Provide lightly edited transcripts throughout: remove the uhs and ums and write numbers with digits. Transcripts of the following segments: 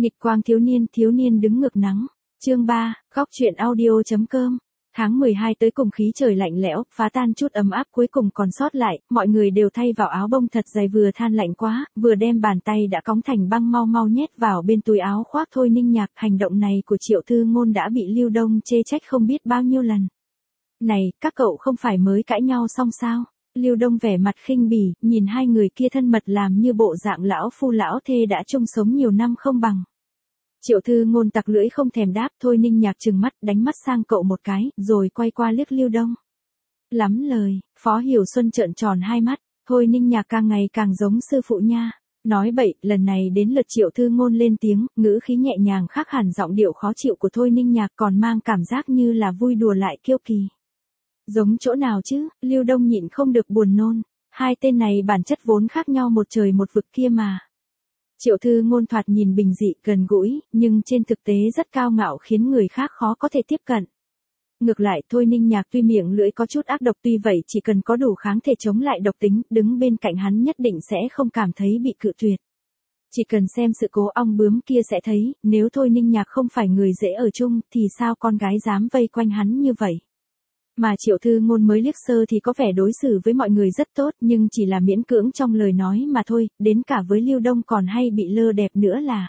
Nghịch quang thiếu niên đứng ngược nắng. Chương 3, góc truyện audio.com. Tháng 12 tới cùng khí trời lạnh lẽo, phá tan chút ấm áp cuối cùng còn sót lại, mọi người đều thay vào áo bông thật dày vừa than lạnh quá, vừa đem bàn tay đã cóng thành băng mau mau nhét vào bên túi áo khoác Thôi Ninh Nhạc. Hành động này của Triệu Thư Ngôn đã bị Lưu Đông chê trách không biết bao nhiêu lần. Này, các cậu không phải mới cãi nhau xong sao? Lưu Đông vẻ mặt khinh bỉ, nhìn hai người kia thân mật làm như bộ dạng lão phu lão thê đã chung sống nhiều năm không bằng. Triệu Thư Ngôn tặc lưỡi không thèm đáp. Thôi Ninh Nhạc trừng mắt đánh mắt sang cậu một cái, rồi quay qua liếc Lưu Đông. Lắm lời, Phó Hiểu Xuân trợn tròn hai mắt, Thôi Ninh Nhạc càng ngày càng giống sư phụ nha. Nói bậy, lần này đến lượt Triệu Thư Ngôn lên tiếng, ngữ khí nhẹ nhàng khác hẳn giọng điệu khó chịu của Thôi Ninh Nhạc còn mang cảm giác như là vui đùa lại kiêu kỳ. Giống chỗ nào chứ? Lưu Đông nhịn không được buồn nôn, hai tên này bản chất vốn khác nhau một trời một vực kia mà. Triệu Thư Ngôn thoạt nhìn bình dị, gần gũi, nhưng trên thực tế rất cao ngạo khiến người khác khó có thể tiếp cận. Ngược lại, Thôi Ninh Nhạc tuy miệng lưỡi có chút ác độc, tuy vậy chỉ cần có đủ kháng thể chống lại độc tính, đứng bên cạnh hắn nhất định sẽ không cảm thấy bị cự tuyệt. Chỉ cần xem sự cố ong bướm kia sẽ thấy, nếu Thôi Ninh Nhạc không phải người dễ ở chung, thì sao con gái dám vây quanh hắn như vậy. Mà Triệu Thư Ngôn mới liếc sơ thì có vẻ đối xử với mọi người rất tốt, nhưng chỉ là miễn cưỡng trong lời nói mà thôi, đến cả với Lưu Đông còn hay bị lơ đẹp nữa là.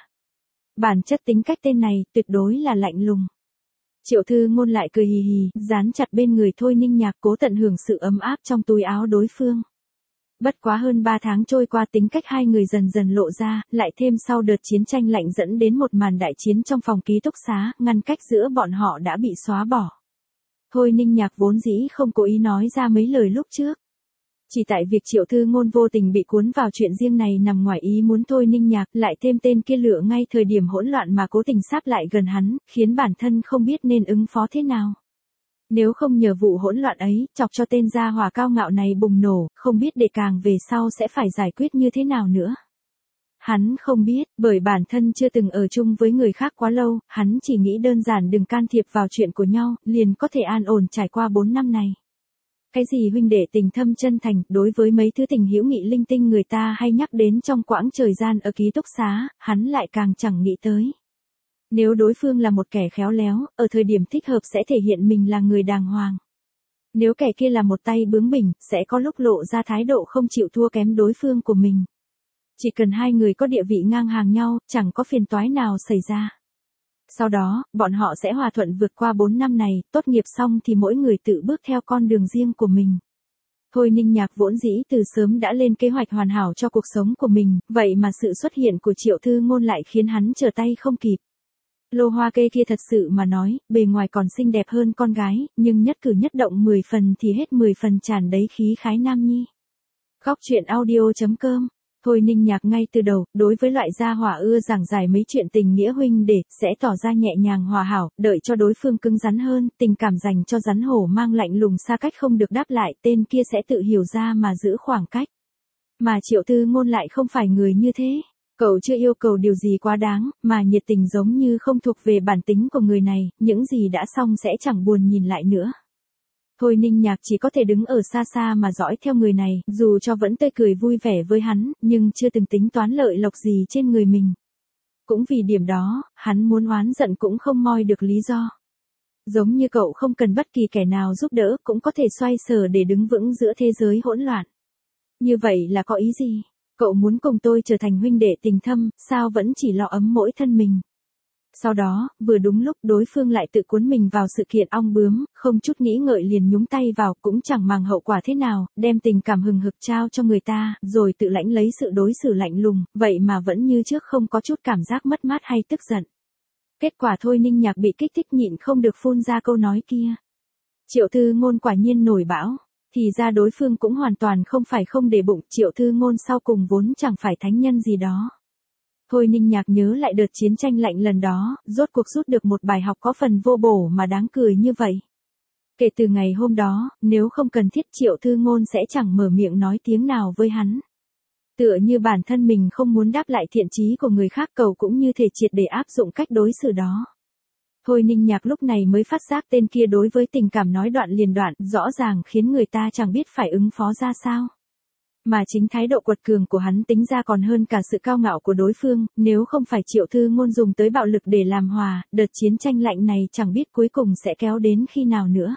Bản chất tính cách tên này tuyệt đối là lạnh lùng. Triệu Thư Ngôn lại cười hì hì, dán chặt bên người Thôi Ninh Nhạc cố tận hưởng sự ấm áp trong túi áo đối phương. Bất quá hơn 3 tháng trôi qua, tính cách hai người dần dần lộ ra, lại thêm sau đợt chiến tranh lạnh dẫn đến một màn đại chiến trong phòng ký túc xá, ngăn cách giữa bọn họ đã bị xóa bỏ. Thôi Ninh Nhạc vốn dĩ không cố ý nói ra mấy lời lúc trước. Chỉ tại việc Triệu Thư Ngôn vô tình bị cuốn vào chuyện riêng này nằm ngoài ý muốn Thôi Ninh Nhạc, lại thêm tên kia lựa ngay thời điểm hỗn loạn mà cố tình sáp lại gần hắn, khiến bản thân không biết nên ứng phó thế nào. Nếu không nhờ vụ hỗn loạn ấy, chọc cho tên gia hỏa cao ngạo này bùng nổ, không biết để càng về sau sẽ phải giải quyết như thế nào nữa. Hắn không biết, bởi bản thân chưa từng ở chung với người khác quá lâu, hắn chỉ nghĩ đơn giản đừng can thiệp vào chuyện của nhau, liền có thể an ổn trải qua 4 năm này. Cái gì huynh đệ tình thâm chân thành, đối với mấy thứ tình hữu nghị linh tinh người ta hay nhắc đến trong quãng thời gian ở ký túc xá, hắn lại càng chẳng nghĩ tới. Nếu đối phương là một kẻ khéo léo, ở thời điểm thích hợp sẽ thể hiện mình là người đàng hoàng. Nếu kẻ kia là một tay bướng bỉnh, sẽ có lúc lộ ra thái độ không chịu thua kém đối phương của mình. Chỉ cần hai người có địa vị ngang hàng nhau, chẳng có phiền toái nào xảy ra. Sau đó, bọn họ sẽ hòa thuận vượt qua 4 năm này, tốt nghiệp xong thì mỗi người tự bước theo con đường riêng của mình. Thôi Ninh Nhạc vốn dĩ từ sớm đã lên kế hoạch hoàn hảo cho cuộc sống của mình, vậy mà sự xuất hiện của Triệu Thư Ngôn lại khiến hắn trở tay không kịp. Lô Hoa Kê kia thật sự mà nói, bề ngoài còn xinh đẹp hơn con gái, nhưng nhất cử nhất động 10 phần thì hết 10 phần tràn đầy khí khái nam nhi. Góc truyện audio.com. Thôi Ninh Nhạc ngay từ đầu, đối với loại gia hỏa ưa giảng giải mấy chuyện tình nghĩa huynh đệ, sẽ tỏ ra nhẹ nhàng hòa hảo, đợi cho đối phương cứng rắn hơn, tình cảm dành cho rắn hổ mang lạnh lùng xa cách không được đáp lại, tên kia sẽ tự hiểu ra mà giữ khoảng cách. Mà Triệu Thư Ngôn lại không phải người như thế. Cậu chưa yêu cầu điều gì quá đáng, mà nhiệt tình giống như không thuộc về bản tính của người này, những gì đã xong sẽ chẳng buồn nhìn lại nữa. Thôi Ninh Nhạc chỉ có thể đứng ở xa xa mà dõi theo người này, dù cho vẫn tươi cười vui vẻ với hắn, nhưng chưa từng tính toán lợi lộc gì trên người mình. Cũng vì điểm đó, hắn muốn oán giận cũng không moi được lý do. Giống như cậu không cần bất kỳ kẻ nào giúp đỡ, cũng có thể xoay sở để đứng vững giữa thế giới hỗn loạn. Như vậy là có ý gì? Cậu muốn cùng tôi trở thành huynh đệ tình thâm, sao vẫn chỉ lo ấm mỗi thân mình? Sau đó, vừa đúng lúc đối phương lại tự cuốn mình vào sự kiện ong bướm, không chút nghĩ ngợi liền nhúng tay vào, cũng chẳng màng hậu quả thế nào, đem tình cảm hừng hực trao cho người ta, rồi tự lãnh lấy sự đối xử lạnh lùng, vậy mà vẫn như trước không có chút cảm giác mất mát hay tức giận. Kết quả Thôi Ninh Nhạc bị kích thích nhịn không được phun ra câu nói kia. Triệu Thư Ngôn quả nhiên nổi bão, thì ra đối phương cũng hoàn toàn không phải không để bụng, Triệu Thư Ngôn sau cùng vốn chẳng phải thánh nhân gì đó. Thôi Ninh Nhạc nhớ lại đợt chiến tranh lạnh lần đó, rốt cuộc rút được một bài học có phần vô bổ mà đáng cười như vậy. Kể từ ngày hôm đó, nếu không cần thiết Triệu Thư Ngôn sẽ chẳng mở miệng nói tiếng nào với hắn. Tựa như bản thân mình không muốn đáp lại thiện chí của người khác, cầu cũng như thể triệt để áp dụng cách đối xử đó. Thôi Ninh Nhạc lúc này mới phát giác tên kia đối với tình cảm nói đoạn liền đoạn, rõ ràng khiến người ta chẳng biết phải ứng phó ra sao. Mà chính thái độ quật cường của hắn tính ra còn hơn cả sự cao ngạo của đối phương, nếu không phải Triệu Thư Ngôn dùng tới bạo lực để làm hòa, đợt chiến tranh lạnh này chẳng biết cuối cùng sẽ kéo đến khi nào nữa.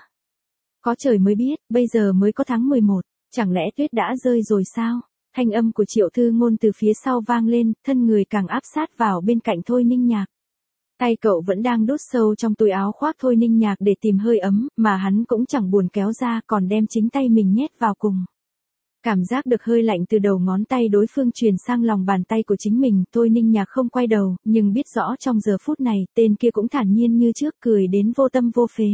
Có trời mới biết, bây giờ mới có tháng 11, chẳng lẽ tuyết đã rơi rồi sao? Thanh âm của Triệu Thư Ngôn từ phía sau vang lên, thân người càng áp sát vào bên cạnh Thôi Ninh Nhạc. Tay cậu vẫn đang đút sâu trong túi áo khoác Thôi Ninh Nhạc để tìm hơi ấm, mà hắn cũng chẳng buồn kéo ra còn đem chính tay mình nhét vào cùng. Cảm giác được hơi lạnh từ đầu ngón tay đối phương truyền sang lòng bàn tay của chính mình, Thôi Ninh Nhạc không quay đầu, nhưng biết rõ trong giờ phút này, tên kia cũng thản nhiên như trước cười đến vô tâm vô phế.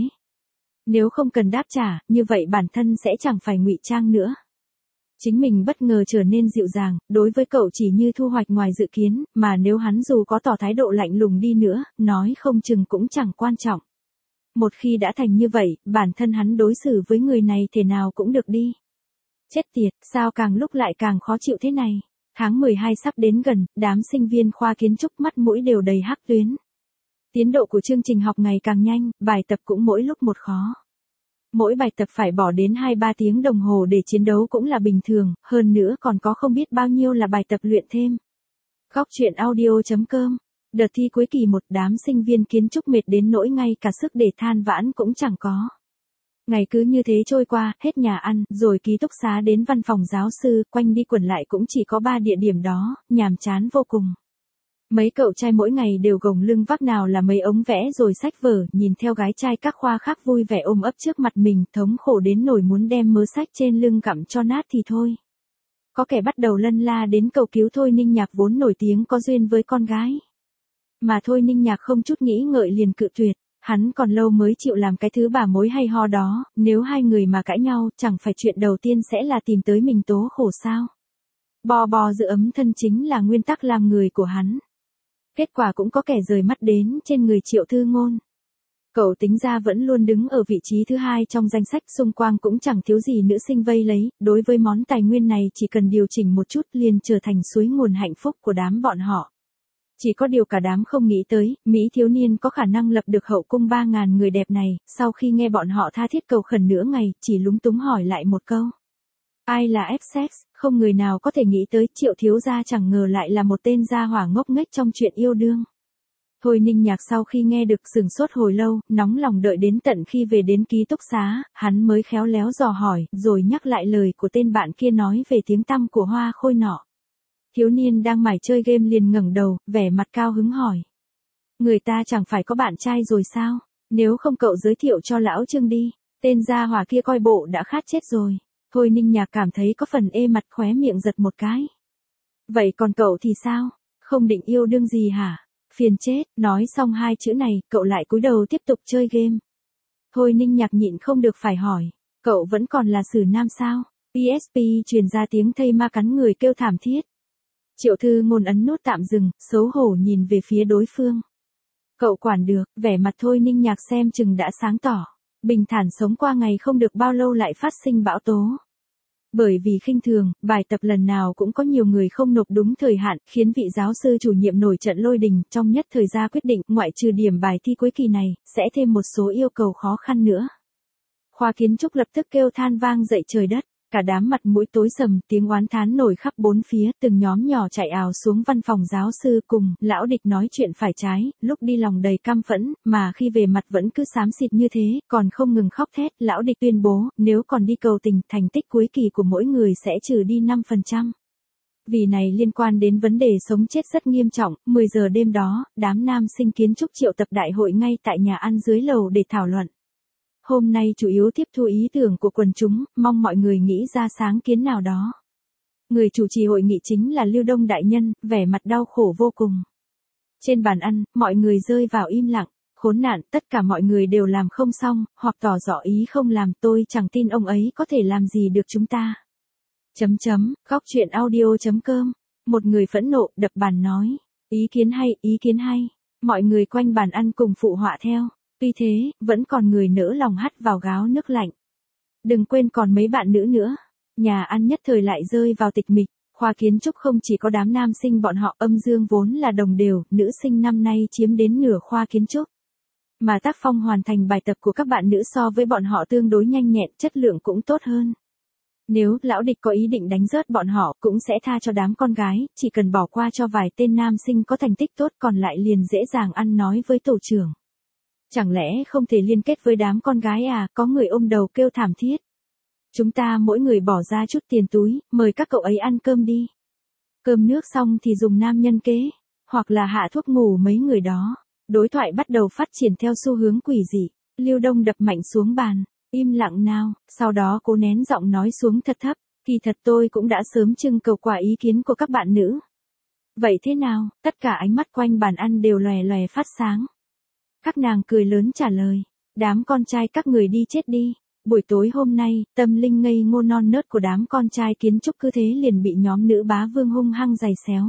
Nếu không cần đáp trả, như vậy bản thân sẽ chẳng phải ngụy trang nữa. Chính mình bất ngờ trở nên dịu dàng, đối với cậu chỉ như thu hoạch ngoài dự kiến, mà nếu hắn dù có tỏ thái độ lạnh lùng đi nữa, nói không chừng cũng chẳng quan trọng. Một khi đã thành như vậy, bản thân hắn đối xử với người này thế nào cũng được đi. Chết tiệt, sao càng lúc lại càng khó chịu thế này. Tháng 12 sắp đến gần, đám sinh viên khoa kiến trúc mắt mũi đều đầy hắc tuyến. Tiến độ của chương trình học ngày càng nhanh, bài tập cũng mỗi lúc một khó. Mỗi bài tập phải bỏ đến 2-3 tiếng đồng hồ để chiến đấu cũng là bình thường, hơn nữa còn có không biết bao nhiêu là bài tập luyện thêm. Góc truyện audio.com. Đợt thi cuối kỳ một, đám sinh viên kiến trúc mệt đến nỗi ngay cả sức để than vãn cũng chẳng có. Ngày cứ như thế trôi qua, hết nhà ăn, rồi ký túc xá đến văn phòng giáo sư, quanh đi quẩn lại cũng chỉ có 3 địa điểm đó, nhàm chán vô cùng. Mấy cậu trai mỗi ngày đều gồng lưng vác nào là mấy ống vẽ rồi sách vở, nhìn theo gái trai các khoa khác vui vẻ ôm ấp trước mặt mình, thống khổ đến nỗi muốn đem mớ sách trên lưng gặm cho nát thì thôi. Có kẻ bắt đầu lân la đến cầu cứu Thôi Ninh Nhạc vốn nổi tiếng có duyên với con gái. Mà Thôi Ninh Nhạc không chút nghĩ ngợi liền cự tuyệt, hắn còn lâu mới chịu làm cái thứ bà mối hay ho đó, nếu hai người mà cãi nhau, chẳng phải chuyện đầu tiên sẽ là tìm tới mình tố khổ sao. Bò bò giữ ấm thân chính là nguyên tắc làm người của hắn. Kết quả cũng có kẻ rời mắt đến trên người Triệu Thư Ngôn. Cậu tính ra vẫn luôn đứng ở vị trí thứ 2 trong danh sách, xung quanh cũng chẳng thiếu gì nữ sinh vây lấy, đối với món tài nguyên này chỉ cần điều chỉnh một chút liền trở thành suối nguồn hạnh phúc của đám bọn họ. Chỉ có điều cả đám không nghĩ tới, Mỹ thiếu niên có khả năng lập được hậu cung 3.000 người đẹp này, sau khi nghe bọn họ tha thiết cầu khẩn nửa ngày, chỉ lúng túng hỏi lại một câu. Ai là F-Sex, không người nào có thể nghĩ tới Triệu thiếu gia chẳng ngờ lại là một tên gia hỏa ngốc nghếch trong chuyện yêu đương. Thôi Ninh Nhạc sau khi nghe được sửng sốt hồi lâu, nóng lòng đợi đến tận khi về đến ký túc xá, hắn mới khéo léo dò hỏi, rồi nhắc lại lời của tên bạn kia nói về tiếng tăm của Hoa Khôi nọ. Thiếu niên đang mải chơi game liền ngẩng đầu, vẻ mặt cao hứng hỏi. Người ta chẳng phải có bạn trai rồi sao, nếu không cậu giới thiệu cho lão Trương đi, tên gia hỏa kia coi bộ đã khát chết rồi. Thôi Ninh Nhạc cảm thấy có phần ê mặt, khóe miệng giật một cái. Vậy còn cậu thì sao, không định yêu đương gì hả? Phiền chết, nói xong 2 chữ này, cậu lại cúi đầu tiếp tục chơi game. Thôi Ninh Nhạc nhịn không được phải hỏi, cậu vẫn còn là xử nam sao? PSP truyền ra tiếng thây ma cắn người kêu thảm thiết. Triệu Thư Ngôn ấn nút tạm dừng, xấu hổ nhìn về phía đối phương. Cậu quản được, vẻ mặt Thôi Ninh Nhạc xem chừng đã sáng tỏ. Bình thản sống qua ngày không được bao lâu lại phát sinh bão tố. Bởi vì khinh thường, bài tập lần nào cũng có nhiều người không nộp đúng thời hạn, khiến vị giáo sư chủ nhiệm nổi trận lôi đình, trong nhất thời ra quyết định, ngoại trừ điểm bài thi cuối kỳ này, sẽ thêm một số yêu cầu khó khăn nữa. Khoa kiến trúc lập tức kêu than vang dậy trời đất, cả đám mặt mũi tối sầm, tiếng oán thán nổi khắp bốn phía, từng nhóm nhỏ chạy ào xuống văn phòng giáo sư cùng, lão địch nói chuyện phải trái, lúc đi lòng đầy căm phẫn, mà khi về mặt vẫn cứ xám xịt như thế, còn không ngừng khóc thét, lão địch tuyên bố, nếu còn đi cầu tình, thành tích cuối kỳ của mỗi người sẽ trừ đi 5%. Vì này liên quan đến vấn đề sống chết rất nghiêm trọng, 10 giờ đêm đó, đám nam sinh kiến trúc triệu tập đại hội ngay tại nhà ăn dưới lầu để thảo luận. Hôm nay chủ yếu tiếp thu ý tưởng của quần chúng, mong mọi người nghĩ ra sáng kiến nào đó. Người chủ trì hội nghị chính là Lưu Đông đại nhân, vẻ mặt đau khổ vô cùng. Trên bàn ăn, mọi người rơi vào im lặng, khốn nạn, tất cả mọi người đều làm không xong, hoặc tỏ rõ ý không làm, tôi chẳng tin ông ấy có thể làm gì được chúng ta. Góc truyện audio.com. Một người phẫn nộ, đập bàn nói. Ý kiến hay, ý kiến hay. Mọi người quanh bàn ăn cùng phụ họa theo. Tuy thế, vẫn còn người nỡ lòng hắt vào gáo nước lạnh. Đừng quên còn mấy bạn nữ nữa. Nhà ăn nhất thời lại rơi vào tịch mịch. Khoa kiến trúc không chỉ có đám nam sinh bọn họ âm dương vốn là đồng đều, nữ sinh năm nay chiếm đến nửa khoa kiến trúc. Mà tác phong hoàn thành bài tập của các bạn nữ so với bọn họ tương đối nhanh nhẹn, chất lượng cũng tốt hơn. Nếu lão địch có ý định đánh rớt bọn họ cũng sẽ tha cho đám con gái, chỉ cần bỏ qua cho vài tên nam sinh có thành tích tốt còn lại liền dễ dàng ăn nói với tổ trưởng. Chẳng lẽ không thể liên kết với đám con gái à, có người ôm đầu kêu thảm thiết. Chúng ta mỗi người bỏ ra chút tiền túi, mời các cậu ấy ăn cơm đi. Cơm nước xong thì dùng nam nhân kế, hoặc là hạ thuốc ngủ mấy người đó. Đối thoại bắt đầu phát triển theo xu hướng quỷ dị. Lưu Đông đập mạnh xuống bàn, im lặng nào, sau đó cố nén giọng nói xuống thật thấp, kỳ thật tôi cũng đã sớm trưng cầu qua ý kiến của các bạn nữ. Vậy thế nào, tất cả ánh mắt quanh bàn ăn đều lòe lòe phát sáng. Các nàng cười lớn trả lời, đám con trai các người đi chết đi. Buổi tối hôm nay, tâm linh ngây ngô non nớt của đám con trai kiến trúc cứ thế liền bị nhóm nữ bá vương hung hăng giày xéo.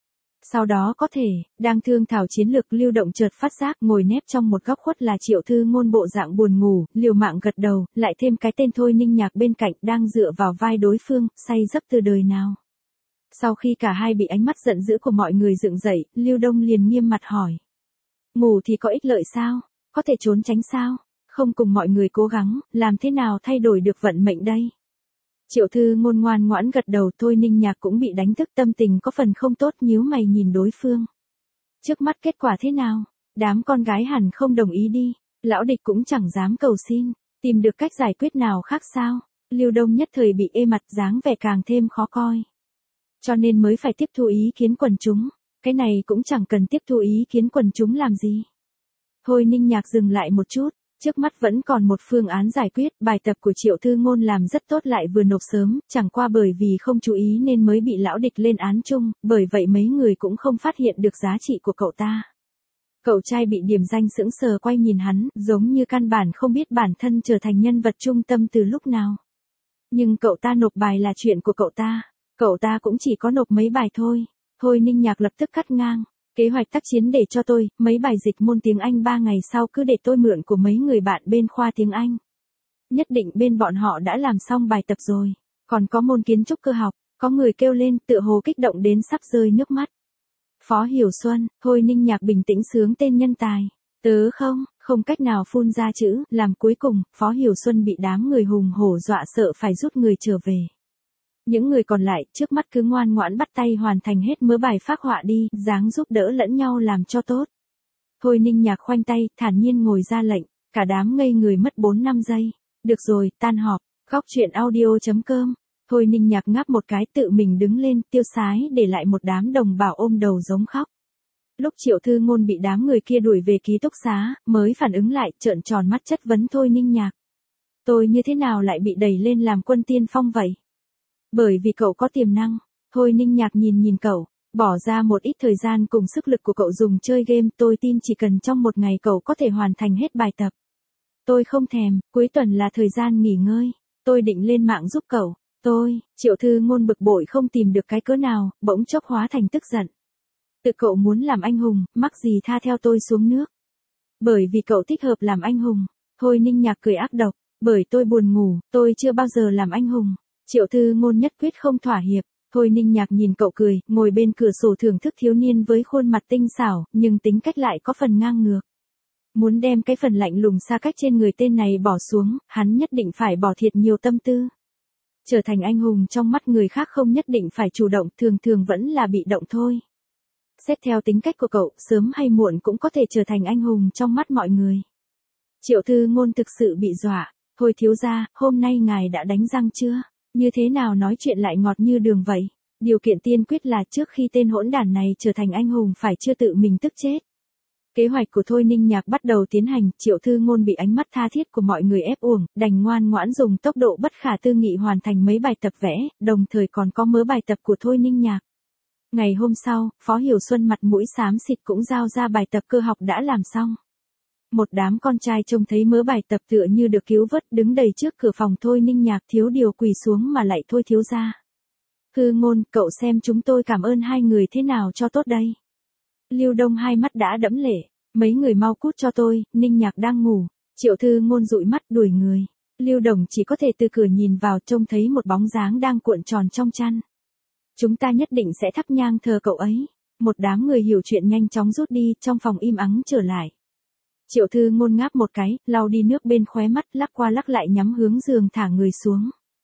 Sau đó có thể, đang thương thảo chiến lược Lưu Động chợt phát giác ngồi nép trong một góc khuất là Triệu Thư Ngôn bộ dạng buồn ngủ, liều mạng gật đầu, lại thêm cái tên Thôi Ninh Nhạc bên cạnh đang dựa vào vai đối phương, say giấc từ đời nào. Sau khi cả hai bị ánh mắt giận dữ của mọi người dựng dậy, Lưu Đông liền nghiêm mặt hỏi. Ngủ thì có ích lợi sao? Có thể trốn tránh sao? Không cùng mọi người cố gắng, làm thế nào thay đổi được vận mệnh đây? Triệu Thư Ngôn ngoan ngoãn gật đầu. Thôi Ninh Nhạc cũng bị đánh thức, tâm tình có phần không tốt, nhíu mày nhìn đối phương. Trước mắt kết quả thế nào? Đám con gái hẳn không đồng ý đi. Lão địch cũng chẳng dám cầu xin. Tìm được cách giải quyết nào khác sao? Lưu Đông nhất thời bị ê mặt, dáng vẻ càng thêm khó coi. Cho nên mới phải tiếp thu ý kiến quần chúng. Cái này cũng chẳng cần tiếp thu ý kiến quần chúng làm gì. Thôi Ninh Nhạc dừng lại một chút. Trước mắt vẫn còn một phương án giải quyết, bài tập của Triệu Thư Ngôn làm rất tốt lại vừa nộp sớm, chẳng qua bởi vì không chú ý nên mới bị lão địch lên án chung, bởi vậy mấy người cũng không phát hiện được giá trị của cậu ta. Cậu trai bị điểm danh sững sờ quay nhìn hắn, giống như căn bản không biết bản thân trở thành nhân vật trung tâm từ lúc nào. Nhưng cậu ta nộp bài là chuyện của cậu ta cũng chỉ có nộp mấy bài thôi. Thôi Ninh Nhạc lập tức cắt ngang. Kế hoạch tác chiến để cho tôi, mấy bài dịch môn tiếng Anh 3 ngày sau cứ để tôi mượn của mấy người bạn bên khoa tiếng Anh. Nhất định bên bọn họ đã làm xong bài tập rồi. Còn có môn kiến trúc cơ học, có người kêu lên tựa hồ kích động đến sắp rơi nước mắt. Phó Hiểu Xuân, Thôi Ninh Nhạc bình tĩnh sướng tên nhân tài. Tớ không cách nào phun ra chữ, làm cuối cùng, Phó Hiểu Xuân bị đám người hùng hổ dọa sợ phải rút người trở về. Những người còn lại trước mắt cứ ngoan ngoãn bắt tay hoàn thành hết mớ bài phác họa đi, dáng giúp đỡ lẫn nhau làm cho tốt. Thôi Ninh Nhạc khoanh tay, thản nhiên ngồi ra lệnh, cả đám ngây người mất 4-5 giây. Được rồi, tan họp, góc chuyện audio.com. Thôi Ninh Nhạc ngáp một cái tự mình đứng lên, tiêu sái để lại một đám đồng bào ôm đầu giống khóc. Lúc Triệu Thư Ngôn bị đám người kia đuổi về ký túc xá, mới phản ứng lại, trợn tròn mắt chất vấn Thôi Ninh Nhạc. Tôi như thế nào lại bị đẩy lên làm quân tiên phong vậy? Bởi vì cậu có tiềm năng. Thôi Ninh Nhạc nhìn cậu, bỏ ra một ít thời gian cùng sức lực của cậu dùng chơi game, tôi tin chỉ cần trong một ngày cậu có thể hoàn thành hết bài tập. Tôi không thèm, cuối tuần là thời gian nghỉ ngơi. Tôi định lên mạng giúp cậu. Triệu Thư Ngôn bực bội không tìm được cái cớ nào, bỗng chốc hóa thành tức giận. Tự cậu muốn làm anh hùng, mắc gì tha theo tôi xuống nước. Bởi vì cậu thích hợp làm anh hùng. Thôi Ninh Nhạc cười ác độc, bởi tôi buồn ngủ, tôi chưa bao giờ làm anh hùng. Triệu Thư Ngôn nhất quyết không thỏa hiệp. Thôi Ninh Nhạc nhìn cậu cười, ngồi bên cửa sổ thưởng thức thiếu niên với khuôn mặt tinh xảo, nhưng tính cách lại có phần ngang ngược. Muốn đem cái phần lạnh lùng xa cách trên người tên này bỏ xuống, hắn nhất định phải bỏ thiệt nhiều tâm tư. Trở thành anh hùng trong mắt người khác không nhất định phải chủ động, thường vẫn là bị động thôi. Xét theo tính cách của cậu, sớm hay muộn cũng có thể trở thành anh hùng trong mắt mọi người. Triệu Thư Ngôn thực sự bị dọa. Thôi thiếu gia, hôm nay ngài đã đánh răng chưa? Như thế nào nói chuyện lại ngọt như đường vậy? Điều kiện tiên quyết là trước khi tên hỗn đản này trở thành anh hùng phải chưa tự mình tức chết. Kế hoạch của Thôi Ninh Nhạc bắt đầu tiến hành, Triệu Thư Ngôn bị ánh mắt tha thiết của mọi người ép uổng, đành ngoan ngoãn dùng tốc độ bất khả tư nghị hoàn thành mấy bài tập vẽ, đồng thời còn có mớ bài tập của Thôi Ninh Nhạc. Ngày hôm sau, Phó Hiểu Xuân mặt mũi xám xịt cũng giao ra bài tập cơ học đã làm xong. Một đám con trai trông thấy mớ bài tập tựa như được cứu vớt, đứng đầy trước cửa phòng Thôi Ninh Nhạc, thiếu điều quỳ xuống mà lạy Thôi thiếu gia. Thư Ngôn, cậu xem chúng tôi cảm ơn hai người thế nào cho tốt đây. Lưu Đông hai mắt đã đẫm lệ, mấy người mau cút cho tôi, Ninh Nhạc đang ngủ. Triệu Thư Ngôn dụi mắt đuổi người. Lưu Đồng chỉ có thể từ cửa nhìn vào, trông thấy một bóng dáng đang cuộn tròn trong chăn. Chúng ta nhất định sẽ thắp nhang thờ cậu ấy. Một đám người hiểu chuyện nhanh chóng rút đi, trong phòng im ắng trở lại. Triệu Thư Ngôn ngáp một cái, lau đi nước bên khóe mắt, lắc qua lắc lại nhắm hướng giường thả người xuống.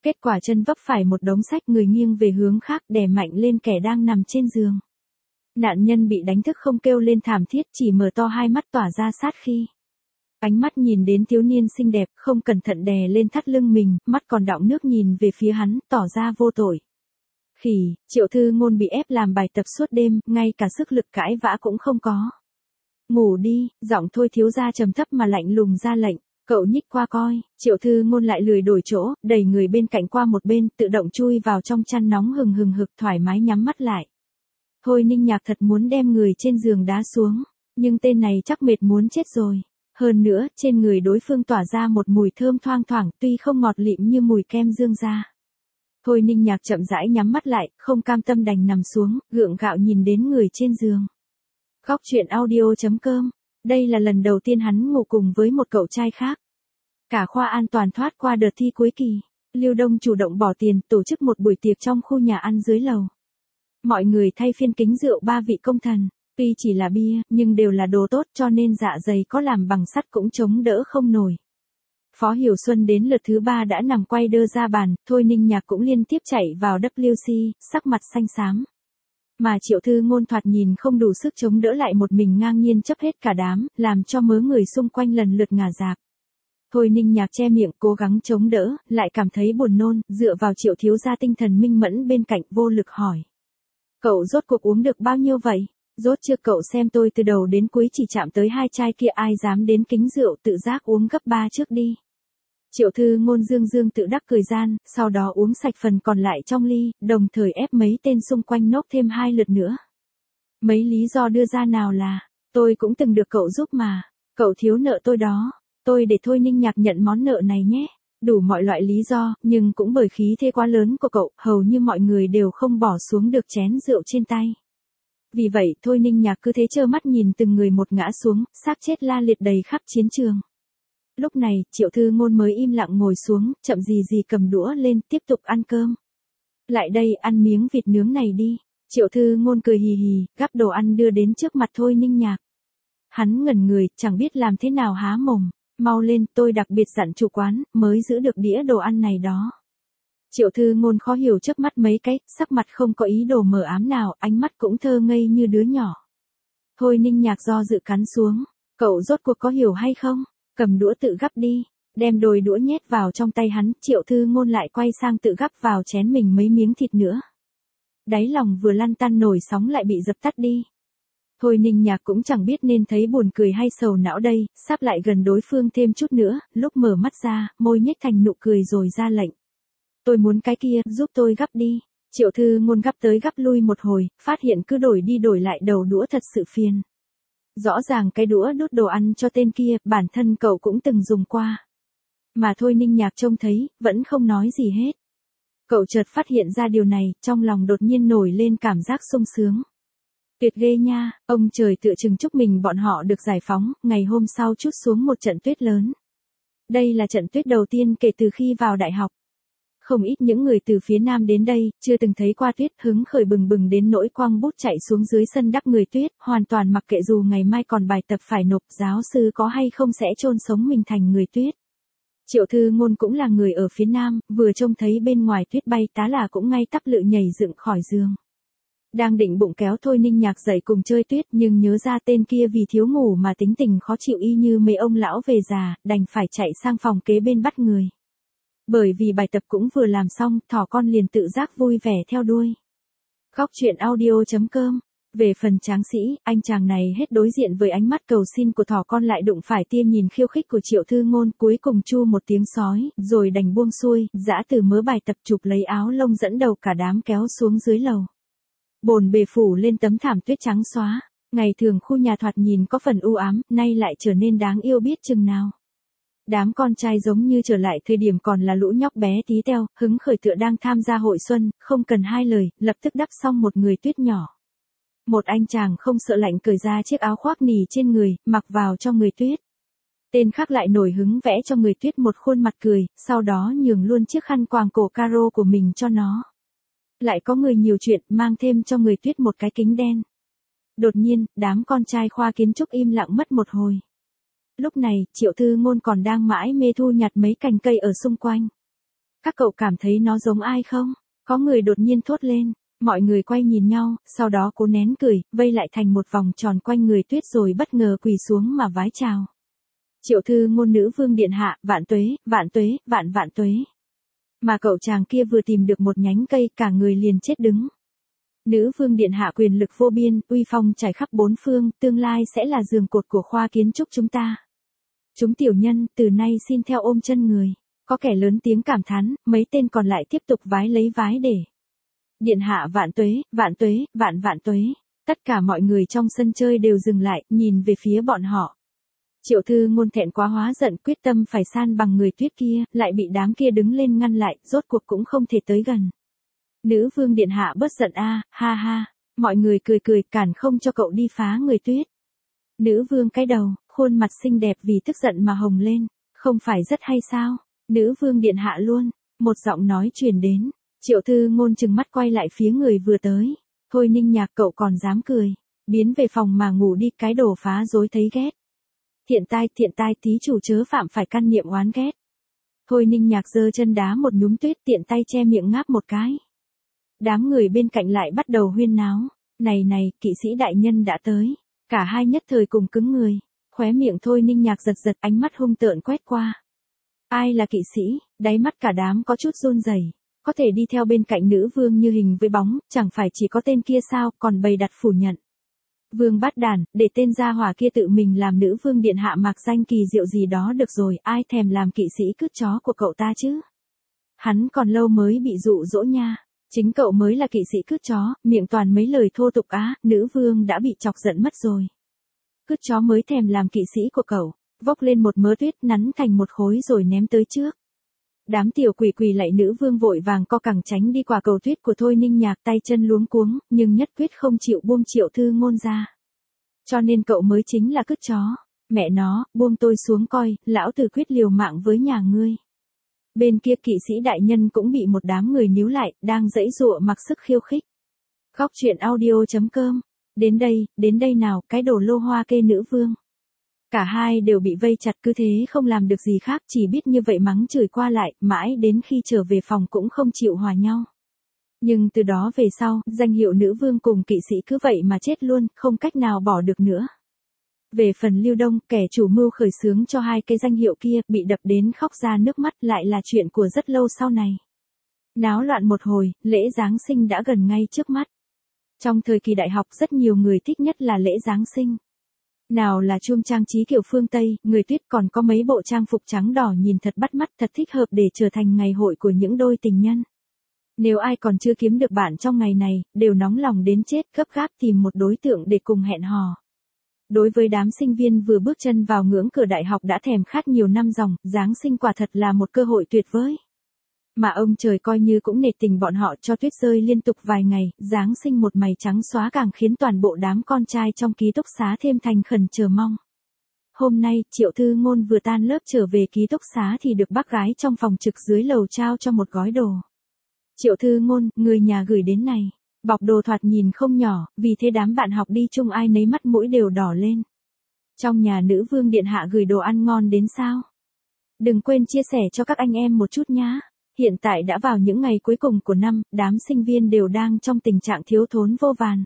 Kết quả chân vấp phải một đống sách, người nghiêng về hướng khác, đè mạnh lên kẻ đang nằm trên giường. Nạn nhân bị đánh thức không kêu lên thảm thiết, chỉ mở to hai mắt tỏa ra sát khí. Ánh mắt nhìn đến thiếu niên xinh đẹp, không cẩn thận đè lên thắt lưng mình, mắt còn đọng nước nhìn về phía hắn, tỏ ra vô tội. Khỉ, Triệu Thư Ngôn bị ép làm bài tập suốt đêm, ngay cả sức lực cãi vã cũng không có. Ngủ đi, giọng Thôi thiếu gia trầm thấp mà lạnh lùng ra lệnh. Cậu nhích qua coi. Triệu Thư Ngôn lại lười đổi chỗ, đẩy người bên cạnh qua một bên, tự động chui vào trong chăn nóng hừng hừng hực, thoải mái nhắm mắt lại. Thôi Ninh Nhạc thật muốn đem người trên giường đá xuống, nhưng tên này chắc mệt muốn chết rồi. Hơn nữa, trên người đối phương tỏa ra một mùi thơm thoang thoảng, tuy không ngọt lịm như mùi kem dương gia. Thôi Ninh Nhạc chậm rãi nhắm mắt lại, không cam tâm đành nằm xuống, gượng gạo nhìn đến người trên giường. Góc truyện audio.com. Đây là lần đầu tiên hắn ngủ cùng với một cậu trai khác. Cả khoa an toàn thoát qua đợt thi cuối kỳ. Lưu Đông chủ động bỏ tiền tổ chức một buổi tiệc trong khu nhà ăn dưới lầu. Mọi người thay phiên kính rượu ba vị công thần. Tuy chỉ là bia, nhưng đều là đồ tốt cho nên dạ dày có làm bằng sắt cũng chống đỡ không nổi. Phó Hiểu Xuân đến lượt thứ 3 đã nằm quay đơ ra bàn, Thôi Ninh Nhạc cũng liên tiếp chạy vào WC, sắc mặt xanh xám. Mà Triệu Thư Ngôn thoạt nhìn không đủ sức chống đỡ lại một mình ngang nhiên chấp hết cả đám, làm cho mớ người xung quanh lần lượt ngả rạp. Thôi Ninh Nhạc che miệng cố gắng chống đỡ, lại cảm thấy buồn nôn, dựa vào Triệu thiếu gia tinh thần minh mẫn bên cạnh vô lực hỏi. Cậu rốt cuộc uống được bao nhiêu vậy? Rốt chưa, cậu xem tôi từ đầu đến cuối chỉ chạm tới 2 chai kia, ai dám đến kính rượu tự giác uống gấp 3 trước đi. Triệu Thư Ngôn dương dương tự đắc cười gian, sau đó uống sạch phần còn lại trong ly, đồng thời ép mấy tên xung quanh nốc thêm 2 lượt nữa. Mấy lý do đưa ra nào là, tôi cũng từng được cậu giúp mà, cậu thiếu nợ tôi đó, tôi để Thôi Ninh Nhạc nhận món nợ này nhé. Đủ mọi loại lý do, nhưng cũng bởi khí thế quá lớn của cậu, hầu như mọi người đều không bỏ xuống được chén rượu trên tay. Vì vậy, Thôi Ninh Nhạc cứ thế trơ mắt nhìn từng người một ngã xuống, xác chết la liệt đầy khắp chiến trường. Lúc này, Triệu Thư Ngôn mới im lặng ngồi xuống, chậm gì gì cầm đũa lên, tiếp tục ăn cơm. Lại đây, ăn miếng vịt nướng này đi. Triệu Thư Ngôn cười hì hì, gắp đồ ăn đưa đến trước mặt Thôi Ninh Nhạc. Hắn ngẩn người, chẳng biết làm thế nào há mồm. Mau lên, tôi đặc biệt dặn chủ quán, mới giữ được đĩa đồ ăn này đó. Triệu Thư Ngôn khó hiểu chớp mắt mấy cái, sắc mặt không có ý đồ mờ ám nào, ánh mắt cũng thơ ngây như đứa nhỏ. Thôi Ninh Nhạc do dự cắn xuống. Cậu rốt cuộc có hiểu hay không? Cầm đũa tự gắp đi. Đem đôi đũa nhét vào trong tay hắn, Triệu Thư Ngôn lại quay sang tự gắp vào chén mình mấy miếng thịt nữa. Đáy lòng vừa lăn tăn nổi sóng lại bị dập tắt đi. Thôi Ninh Nhạc cũng chẳng biết nên thấy buồn cười hay sầu não đây, sắp lại gần đối phương thêm chút nữa, lúc mở mắt ra, môi nhếch thành nụ cười rồi ra lệnh. Tôi muốn cái kia, giúp tôi gắp đi. Triệu Thư Ngôn gắp tới gắp lui một hồi, phát hiện cứ đổi đi đổi lại đầu đũa thật sự phiền. Rõ ràng cái đũa đút đồ ăn cho tên kia, bản thân cậu cũng từng dùng qua. Mà Thôi Ninh Nhạc trông thấy, vẫn không nói gì hết. Cậu chợt phát hiện ra điều này, trong lòng đột nhiên nổi lên cảm giác sung sướng. Tuyệt ghê nha, ông trời tựa chừng chúc mình bọn họ được giải phóng, ngày hôm sau trút xuống một trận tuyết lớn. Đây là trận tuyết đầu tiên kể từ khi vào đại học. Không ít những người từ phía Nam đến đây, chưa từng thấy qua tuyết, hứng khởi bừng bừng đến nỗi quăng bút chạy xuống dưới sân đắp người tuyết, hoàn toàn mặc kệ dù ngày mai còn bài tập phải nộp, giáo sư có hay không sẽ chôn sống mình thành người tuyết. Triệu Thư Ngôn cũng là người ở phía Nam, vừa trông thấy bên ngoài tuyết bay tá là cũng ngay tắp lự nhảy dựng khỏi giường. Đang định bụng kéo Thôi Ninh Nhạc dậy cùng chơi tuyết, nhưng nhớ ra tên kia vì thiếu ngủ mà tính tình khó chịu y như mấy ông lão về già, đành phải chạy sang phòng kế bên bắt người. Bởi vì bài tập cũng vừa làm xong, thỏ con liền tự giác vui vẻ theo đuôi. Góc truyện audio.com. Về phần Tráng Sĩ, anh chàng này hết đối diện với ánh mắt cầu xin của thỏ con lại đụng phải tia nhìn khiêu khích của Triệu Thư Ngôn, cuối cùng chu một tiếng sói, rồi đành buông xuôi, giã từ mớ bài tập chụp lấy áo lông dẫn đầu cả đám kéo xuống dưới lầu. Bồn bề phủ lên tấm thảm tuyết trắng xóa, ngày thường khu nhà thoạt nhìn có phần u ám, nay lại trở nên đáng yêu biết chừng nào. Đám con trai giống như trở lại thời điểm còn là lũ nhóc bé tí teo, hứng khởi tựa đang tham gia hội xuân, không cần hai lời, lập tức đắp xong một người tuyết nhỏ. Một anh chàng không sợ lạnh cởi ra chiếc áo khoác nỉ trên người, mặc vào cho người tuyết. Tên khác lại nổi hứng vẽ cho người tuyết một khuôn mặt cười, sau đó nhường luôn chiếc khăn quàng cổ caro của mình cho nó. Lại có người nhiều chuyện, mang thêm cho người tuyết một cái kính đen. Đột nhiên, đám con trai khoa kiến trúc im lặng mất một hồi. Lúc này, Triệu Thư Ngôn còn đang mãi mê thu nhặt mấy cành cây ở xung quanh. Các cậu cảm thấy nó giống ai không? Có người đột nhiên thốt lên. Mọi người quay nhìn nhau, sau đó cố nén cười, vây lại thành một vòng tròn quanh người Tuyết rồi bất ngờ quỳ xuống mà vái chào. Triệu thư ngôn nữ vương điện hạ, vạn tuế, vạn tuế, vạn vạn tuế. Mà cậu chàng kia vừa tìm được một nhánh cây, cả người liền chết đứng. Nữ vương điện hạ quyền lực vô biên, uy phong trải khắp bốn phương, tương lai sẽ là giường cột của khoa kiến trúc chúng ta. Chúng tiểu nhân, từ nay xin theo ôm chân người. Có kẻ lớn tiếng cảm thán, mấy tên còn lại tiếp tục vái lấy vái để. Điện hạ vạn tuế, vạn tuế, vạn vạn tuế. Tất cả mọi người trong sân chơi đều dừng lại, nhìn về phía bọn họ. Triệu thư ngôn thẹn quá hóa giận, quyết tâm phải san bằng người Tuyết kia, lại bị đám kia đứng lên ngăn lại, rốt cuộc cũng không thể tới gần. Nữ vương điện hạ bớt giận a, ha ha. Mọi người cười cười, cản không cho cậu đi phá người Tuyết. Nữ vương cái đầu, khuôn mặt xinh đẹp vì tức giận mà hồng lên. Không phải rất hay sao? Nữ vương điện hạ luôn. Một giọng nói truyền đến. Triệu thư ngôn chừng mắt quay lại phía người vừa tới. Thôi Ninh Nhạc, cậu còn dám cười. Biến về phòng mà ngủ đi, cái đồ phá rối thấy ghét. Thiện tai, thí chủ chớ phạm phải căn niệm oán ghét. Thôi Ninh Nhạc giơ chân đá một nhúm Tuyết, tiện tay che miệng ngáp một cái. Đám người bên cạnh lại bắt đầu huyên náo. Này, kỵ sĩ đại nhân đã tới. Cả hai nhất thời cùng cứng người. Khóe miệng Thôi Ninh Nhạc giật, ánh mắt hung tợn quét qua. Ai là kỵ sĩ? Đáy mắt cả đám có chút run rẩy. Có thể đi theo bên cạnh nữ vương như hình với bóng, chẳng phải chỉ có tên kia sao, còn bày đặt phủ nhận. Vương bát đàn, để tên gia hỏa kia tự mình làm nữ vương điện hạ mạc danh kỳ diệu gì đó được rồi, ai thèm làm kỵ sĩ cứt chó của cậu ta chứ? Hắn còn lâu mới bị dụ dỗ nha. Chính cậu mới là kỵ sĩ cứt chó, miệng toàn mấy lời thô tục á, nữ vương đã bị chọc giận mất rồi. Cứt chó mới thèm làm kỵ sĩ của cậu, vốc lên một mớ tuyết nắn thành một khối rồi ném tới trước. Đám tiểu quỷ quỳ lạy nữ vương vội vàng co cẳng tránh đi qua cầu tuyết của Thôi Ninh Nhạc, tay chân luống cuống, nhưng nhất quyết không chịu buông Triệu thư ngôn ra. Cho nên cậu mới chính là cứt chó. Mẹ nó, buông tôi xuống coi, lão tử quyết liều mạng với nhà ngươi. Bên kia kỵ sĩ đại nhân cũng bị một đám người níu lại, đang giãy giụa mặc sức khiêu khích. Góc truyện audio.com. Đến đây nào, cái đồ lô hoa kê nữ vương. Cả hai đều bị vây chặt, cứ thế không làm được gì khác, chỉ biết như vậy mắng chửi qua lại, mãi đến khi trở về phòng cũng không chịu hòa nhau. Nhưng từ đó về sau, danh hiệu nữ vương cùng kỵ sĩ cứ vậy mà chết luôn, không cách nào bỏ được nữa. Về phần Lưu Đông, kẻ chủ mưu khởi xướng cho hai cái danh hiệu kia, bị đập đến khóc ra nước mắt, lại là chuyện của rất lâu sau này. Náo loạn một hồi, lễ Giáng sinh đã gần ngay trước mắt. Trong thời kỳ đại học rất nhiều người thích nhất là lễ Giáng sinh. Nào là chuông trang trí kiểu phương Tây, người Tuyết còn có mấy bộ trang phục trắng đỏ nhìn thật bắt mắt, thật thích hợp để trở thành ngày hội của những đôi tình nhân. Nếu ai còn chưa kiếm được bạn trong ngày này, đều nóng lòng đến chết, gấp gáp tìm một đối tượng để cùng hẹn hò. Đối với đám sinh viên vừa bước chân vào ngưỡng cửa đại học đã thèm khát nhiều năm dòng, Giáng sinh quả thật là một cơ hội tuyệt vời. Mà ông trời coi như cũng nể tình bọn họ, cho tuyết rơi liên tục vài ngày, Giáng sinh một mày trắng xóa càng khiến toàn bộ đám con trai trong ký túc xá thêm thành khẩn chờ mong. Hôm nay, Triệu thư ngôn vừa tan lớp trở về ký túc xá thì được bác gái trong phòng trực dưới lầu trao cho một gói đồ. Triệu thư ngôn, người nhà gửi đến này. Bọc đồ thoạt nhìn không nhỏ, vì thế đám bạn học đi chung ai nấy mắt mũi đều đỏ lên. Trong nhà nữ vương điện hạ gửi đồ ăn ngon đến sao? Đừng quên chia sẻ cho các anh em một chút nhá. Hiện tại đã vào những ngày cuối cùng của năm, đám sinh viên đều đang trong tình trạng thiếu thốn vô vàn.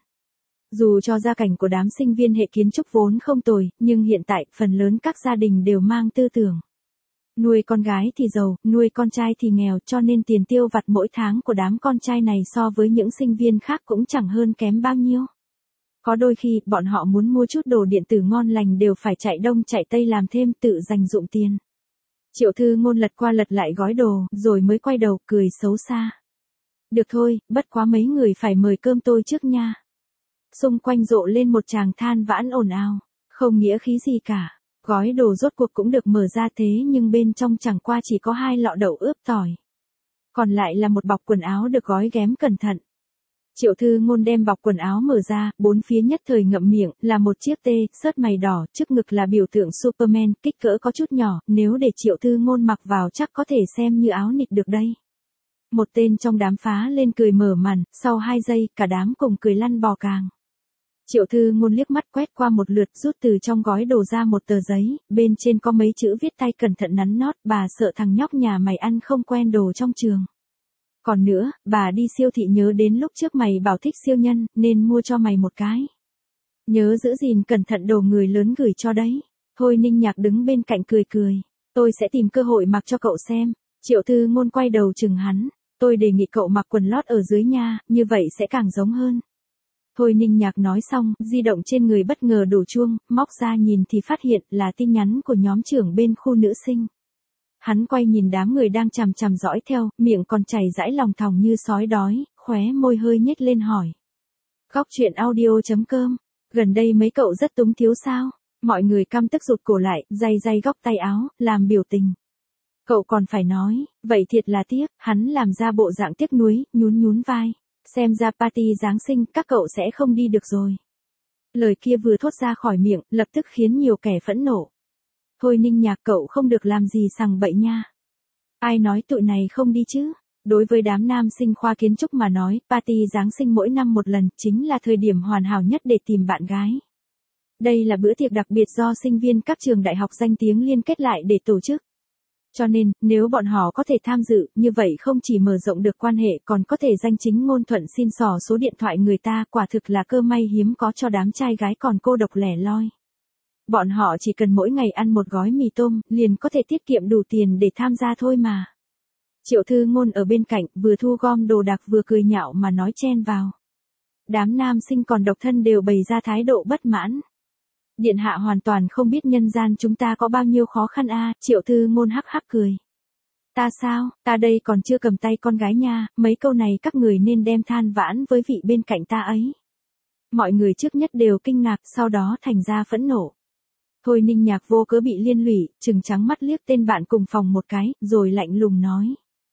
Dù cho gia cảnh của đám sinh viên hệ kiến trúc vốn không tồi, nhưng hiện tại phần lớn các gia đình đều mang tư tưởng. Nuôi con gái thì giàu, nuôi con trai thì nghèo, cho nên tiền tiêu vặt mỗi tháng của đám con trai này so với những sinh viên khác cũng chẳng hơn kém bao nhiêu. Có đôi khi, bọn họ muốn mua chút đồ điện tử ngon lành đều phải chạy đông chạy tây làm thêm, tự dành dụm tiền. Triệu thư ngôn lật qua lật lại gói đồ, rồi mới quay đầu, cười xấu xa. Được thôi, bất quá mấy người phải mời cơm tôi trước nha. Xung quanh rộ lên một tràng than vãn ồn ào, không nghĩa khí gì cả. Gói đồ rốt cuộc cũng được mở ra thế nhưng bên trong chẳng qua chỉ có 2 lọ đậu ướp tỏi. Còn lại là một bọc quần áo được gói ghém cẩn thận. Triệu thư ngôn đem bọc quần áo mở ra, bốn phía nhất thời ngậm miệng, là một chiếc T-shirt mày đỏ, trước ngực là biểu tượng Superman, kích cỡ có chút nhỏ, nếu để Triệu thư ngôn mặc vào chắc có thể xem như áo nịt được đây. Một tên trong đám phá lên cười mở màn, sau 2 giây, cả đám cùng cười lăn bò càng. Triệu Thư Ngôn liếc mắt quét qua một lượt, rút từ trong gói đồ ra một tờ giấy, bên trên có mấy chữ viết tay cẩn thận nắn nót, bà sợ thằng nhóc nhà mày ăn không quen đồ trong trường. Còn nữa, bà đi siêu thị nhớ đến lúc trước mày bảo thích siêu nhân, nên mua cho mày một cái. Nhớ giữ gìn cẩn thận đồ người lớn gửi cho đấy. Thôi Ninh Nhạc đứng bên cạnh cười cười. Tôi sẽ tìm cơ hội mặc cho cậu xem. Triệu Thư Ngôn quay đầu chừng hắn. Tôi đề nghị cậu mặc quần lót ở dưới nha, như vậy sẽ càng giống hơn. Thôi Ninh Nhạc nói xong, di động trên người bất ngờ đổ chuông, móc ra nhìn thì phát hiện là tin nhắn của nhóm trưởng bên khu nữ sinh. Hắn quay nhìn đám người đang chằm chằm dõi theo, miệng còn chảy rãi lòng thòng như sói đói, khóe môi hơi nhếch lên hỏi. Góc chuyện audio.com, gần đây mấy cậu rất túng thiếu sao? Mọi người căm tức rụt cổ lại, day góc tay áo, làm biểu tình. Cậu còn phải nói, vậy thiệt là tiếc, hắn làm ra bộ dạng tiếc nuối, nhún vai. Xem ra party Giáng sinh các cậu sẽ không đi được rồi. Lời kia vừa thốt ra khỏi miệng, lập tức khiến nhiều kẻ phẫn nộ. Thôi Ninh Nhạc, cậu không được làm gì sằng bậy nha. Ai nói tụi này không đi chứ? Đối với đám nam sinh khoa kiến trúc mà nói, party Giáng sinh mỗi năm một lần chính là thời điểm hoàn hảo nhất để tìm bạn gái. Đây là bữa tiệc đặc biệt do sinh viên các trường đại học danh tiếng liên kết lại để tổ chức. Cho nên, nếu bọn họ có thể tham dự, như vậy không chỉ mở rộng được quan hệ còn có thể danh chính ngôn thuận xin xỏ số điện thoại người ta, quả thực là cơ may hiếm có cho đám trai gái còn cô độc lẻ loi. Bọn họ chỉ cần mỗi ngày ăn một gói mì tôm, liền có thể tiết kiệm đủ tiền để tham gia thôi mà. Triệu Thư Ngôn ở bên cạnh, vừa thu gom đồ đạc vừa cười nhạo mà nói chen vào. Đám nam sinh còn độc thân đều bày ra thái độ bất mãn. Điện hạ hoàn toàn không biết nhân gian chúng ta có bao nhiêu khó khăn a. Triệu Thư Ngôn hắc hắc cười. Ta sao, ta đây còn chưa cầm tay con gái nha, mấy câu này các người nên đem than vãn với vị bên cạnh ta ấy. Mọi người trước nhất đều kinh ngạc, sau đó thành ra phẫn nộ. Thôi Ninh Nhạc vô cớ bị liên lụy, trừng trắng mắt liếc tên bạn cùng phòng một cái, rồi lạnh lùng nói.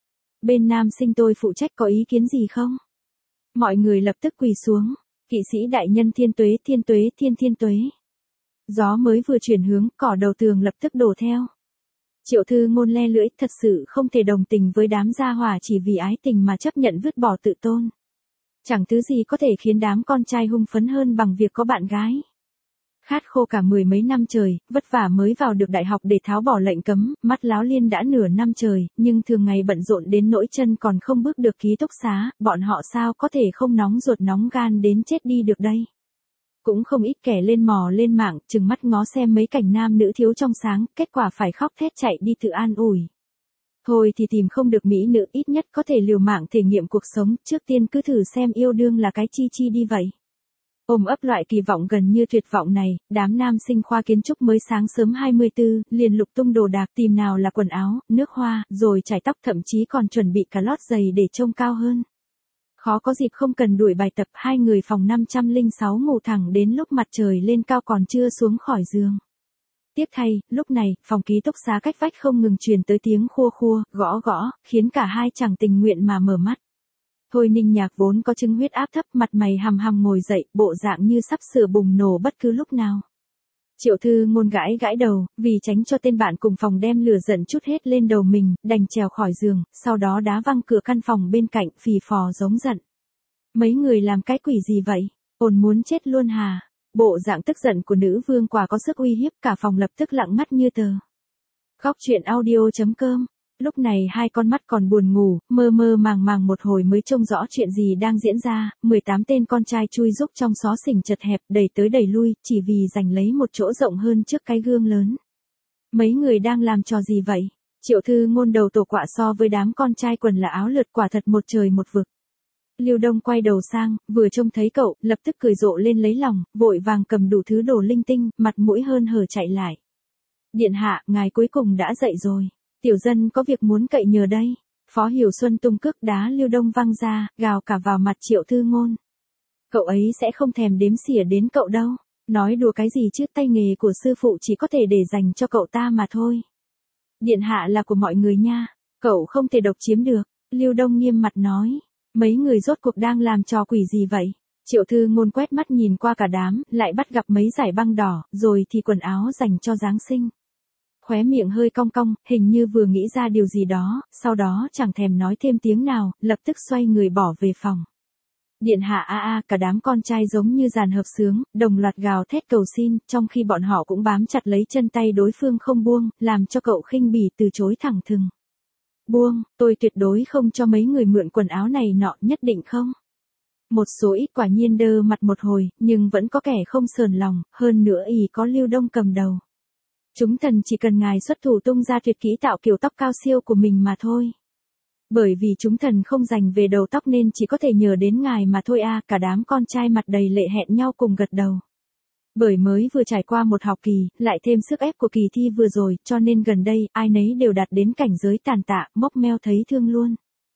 Bên nam sinh tôi phụ trách, có ý kiến gì không? Mọi người lập tức quỳ xuống. Kỵ sĩ đại nhân thiên tuế. Gió mới vừa chuyển hướng, cỏ đầu tường lập tức đổ theo. Triệu Thư Ngôn le lưỡi, thật sự không thể đồng tình với đám gia hỏa chỉ vì ái tình mà chấp nhận vứt bỏ tự tôn. Chẳng thứ gì có thể khiến đám con trai hưng phấn hơn bằng việc có bạn gái. Khát khô cả mười mấy năm trời, vất vả mới vào được đại học để tháo bỏ lệnh cấm, mắt láo liên đã nửa năm trời, nhưng thường ngày bận rộn đến nỗi chân còn không bước được ký túc xá, bọn họ sao có thể không nóng ruột nóng gan đến chết đi được đây. Cũng không ít kẻ lên mò lên mạng, chừng mắt ngó xem mấy cảnh nam nữ thiếu trong sáng, kết quả phải khóc thét chạy đi tự an ủi. Thôi thì tìm không được mỹ nữ, ít nhất có thể liều mạng thể nghiệm cuộc sống, trước tiên cứ thử xem yêu đương là cái chi đi vậy. Ôm ấp loại kỳ vọng gần như tuyệt vọng này, đám nam sinh khoa kiến trúc mới sáng sớm 24, liền lục tung đồ đạc tìm nào là quần áo, nước hoa, rồi chải tóc, thậm chí còn chuẩn bị cả lót giày để trông cao hơn. Khó có dịp không cần đuổi bài tập, hai người phòng 506 ngủ thẳng đến lúc mặt trời lên cao còn chưa xuống khỏi giường. Tiếc thay, lúc này, phòng ký túc xá cách vách không ngừng truyền tới tiếng khua, gõ, khiến cả hai chẳng tình nguyện mà mở mắt. Thôi Ninh Nhạc vốn có chứng huyết áp thấp, mặt mày hằm ngồi dậy, bộ dạng như sắp sửa bùng nổ bất cứ lúc nào. Triệu Thư Ngôn gãi đầu, vì tránh cho tên bạn cùng phòng đem lửa giận chút hết lên đầu mình, đành trèo khỏi giường, sau đó đá văng cửa căn phòng bên cạnh, phì phò giống giận. Mấy người làm cái quỷ gì vậy? Ồn muốn chết luôn hà? Bộ dạng tức giận của nữ vương quả có sức uy hiếp, cả phòng lập tức lặng ngắt như tờ. Góc chuyện audio.com. Lúc này hai con mắt còn buồn ngủ, mơ màng một hồi mới trông rõ chuyện gì đang diễn ra, 18 tên con trai chui rúc trong xó xỉnh chật hẹp, đẩy tới đẩy lui, chỉ vì giành lấy một chỗ rộng hơn trước cái gương lớn. Mấy người đang làm trò gì vậy? Triệu Thư Ngôn đầu tổ quạ so với đám con trai quần là áo lượt, quả thật một trời một vực. Lưu Đông quay đầu sang, vừa trông thấy cậu, lập tức cười rộ lên lấy lòng, vội vàng cầm đủ thứ đồ linh tinh, mặt mũi hớn hở chạy lại. Điện hạ, ngài cuối cùng đã dậy rồi. Tiểu dân có việc muốn cậy nhờ đây. Phó Hiểu Xuân tung cước đá Lưu Đông văng ra, gào cả vào mặt Triệu Thư Ngôn. Cậu ấy sẽ không thèm đếm xỉa đến cậu đâu. Nói đùa cái gì chứ, tay nghề của sư phụ chỉ có thể để dành cho cậu ta mà thôi. Điện hạ là của mọi người nha. Cậu không thể độc chiếm được. Lưu Đông nghiêm mặt nói. Mấy người rốt cuộc đang làm trò quỷ gì vậy? Triệu Thư Ngôn quét mắt nhìn qua cả đám, lại bắt gặp mấy dải băng đỏ, rồi thì quần áo dành cho Giáng sinh. Khóe miệng hơi cong, hình như vừa nghĩ ra điều gì đó, sau đó chẳng thèm nói thêm tiếng nào, lập tức xoay người bỏ về phòng. Điện hạ cả đám con trai giống như dàn hợp xướng, đồng loạt gào thét cầu xin, trong khi bọn họ cũng bám chặt lấy chân tay đối phương không buông, làm cho cậu khinh bỉ từ chối thẳng thừng. Buông, tôi tuyệt đối không cho mấy người mượn quần áo này nọ, nhất định không. Một số ít quả nhiên đơ mặt một hồi, nhưng vẫn có kẻ không sờn lòng, hơn nữa có Lưu Đông cầm đầu. Chúng thần chỉ cần ngài xuất thủ tung ra tuyệt kỹ tạo kiểu tóc cao siêu của mình mà thôi. Bởi vì chúng thần không dành về đầu tóc nên chỉ có thể nhờ đến ngài mà thôi cả đám con trai mặt đầy lệ hẹn nhau cùng gật đầu. Bởi mới vừa trải qua một học kỳ, lại thêm sức ép của kỳ thi vừa rồi, cho nên gần đây, ai nấy đều đạt đến cảnh giới tàn tạ, mốc meo thấy thương luôn.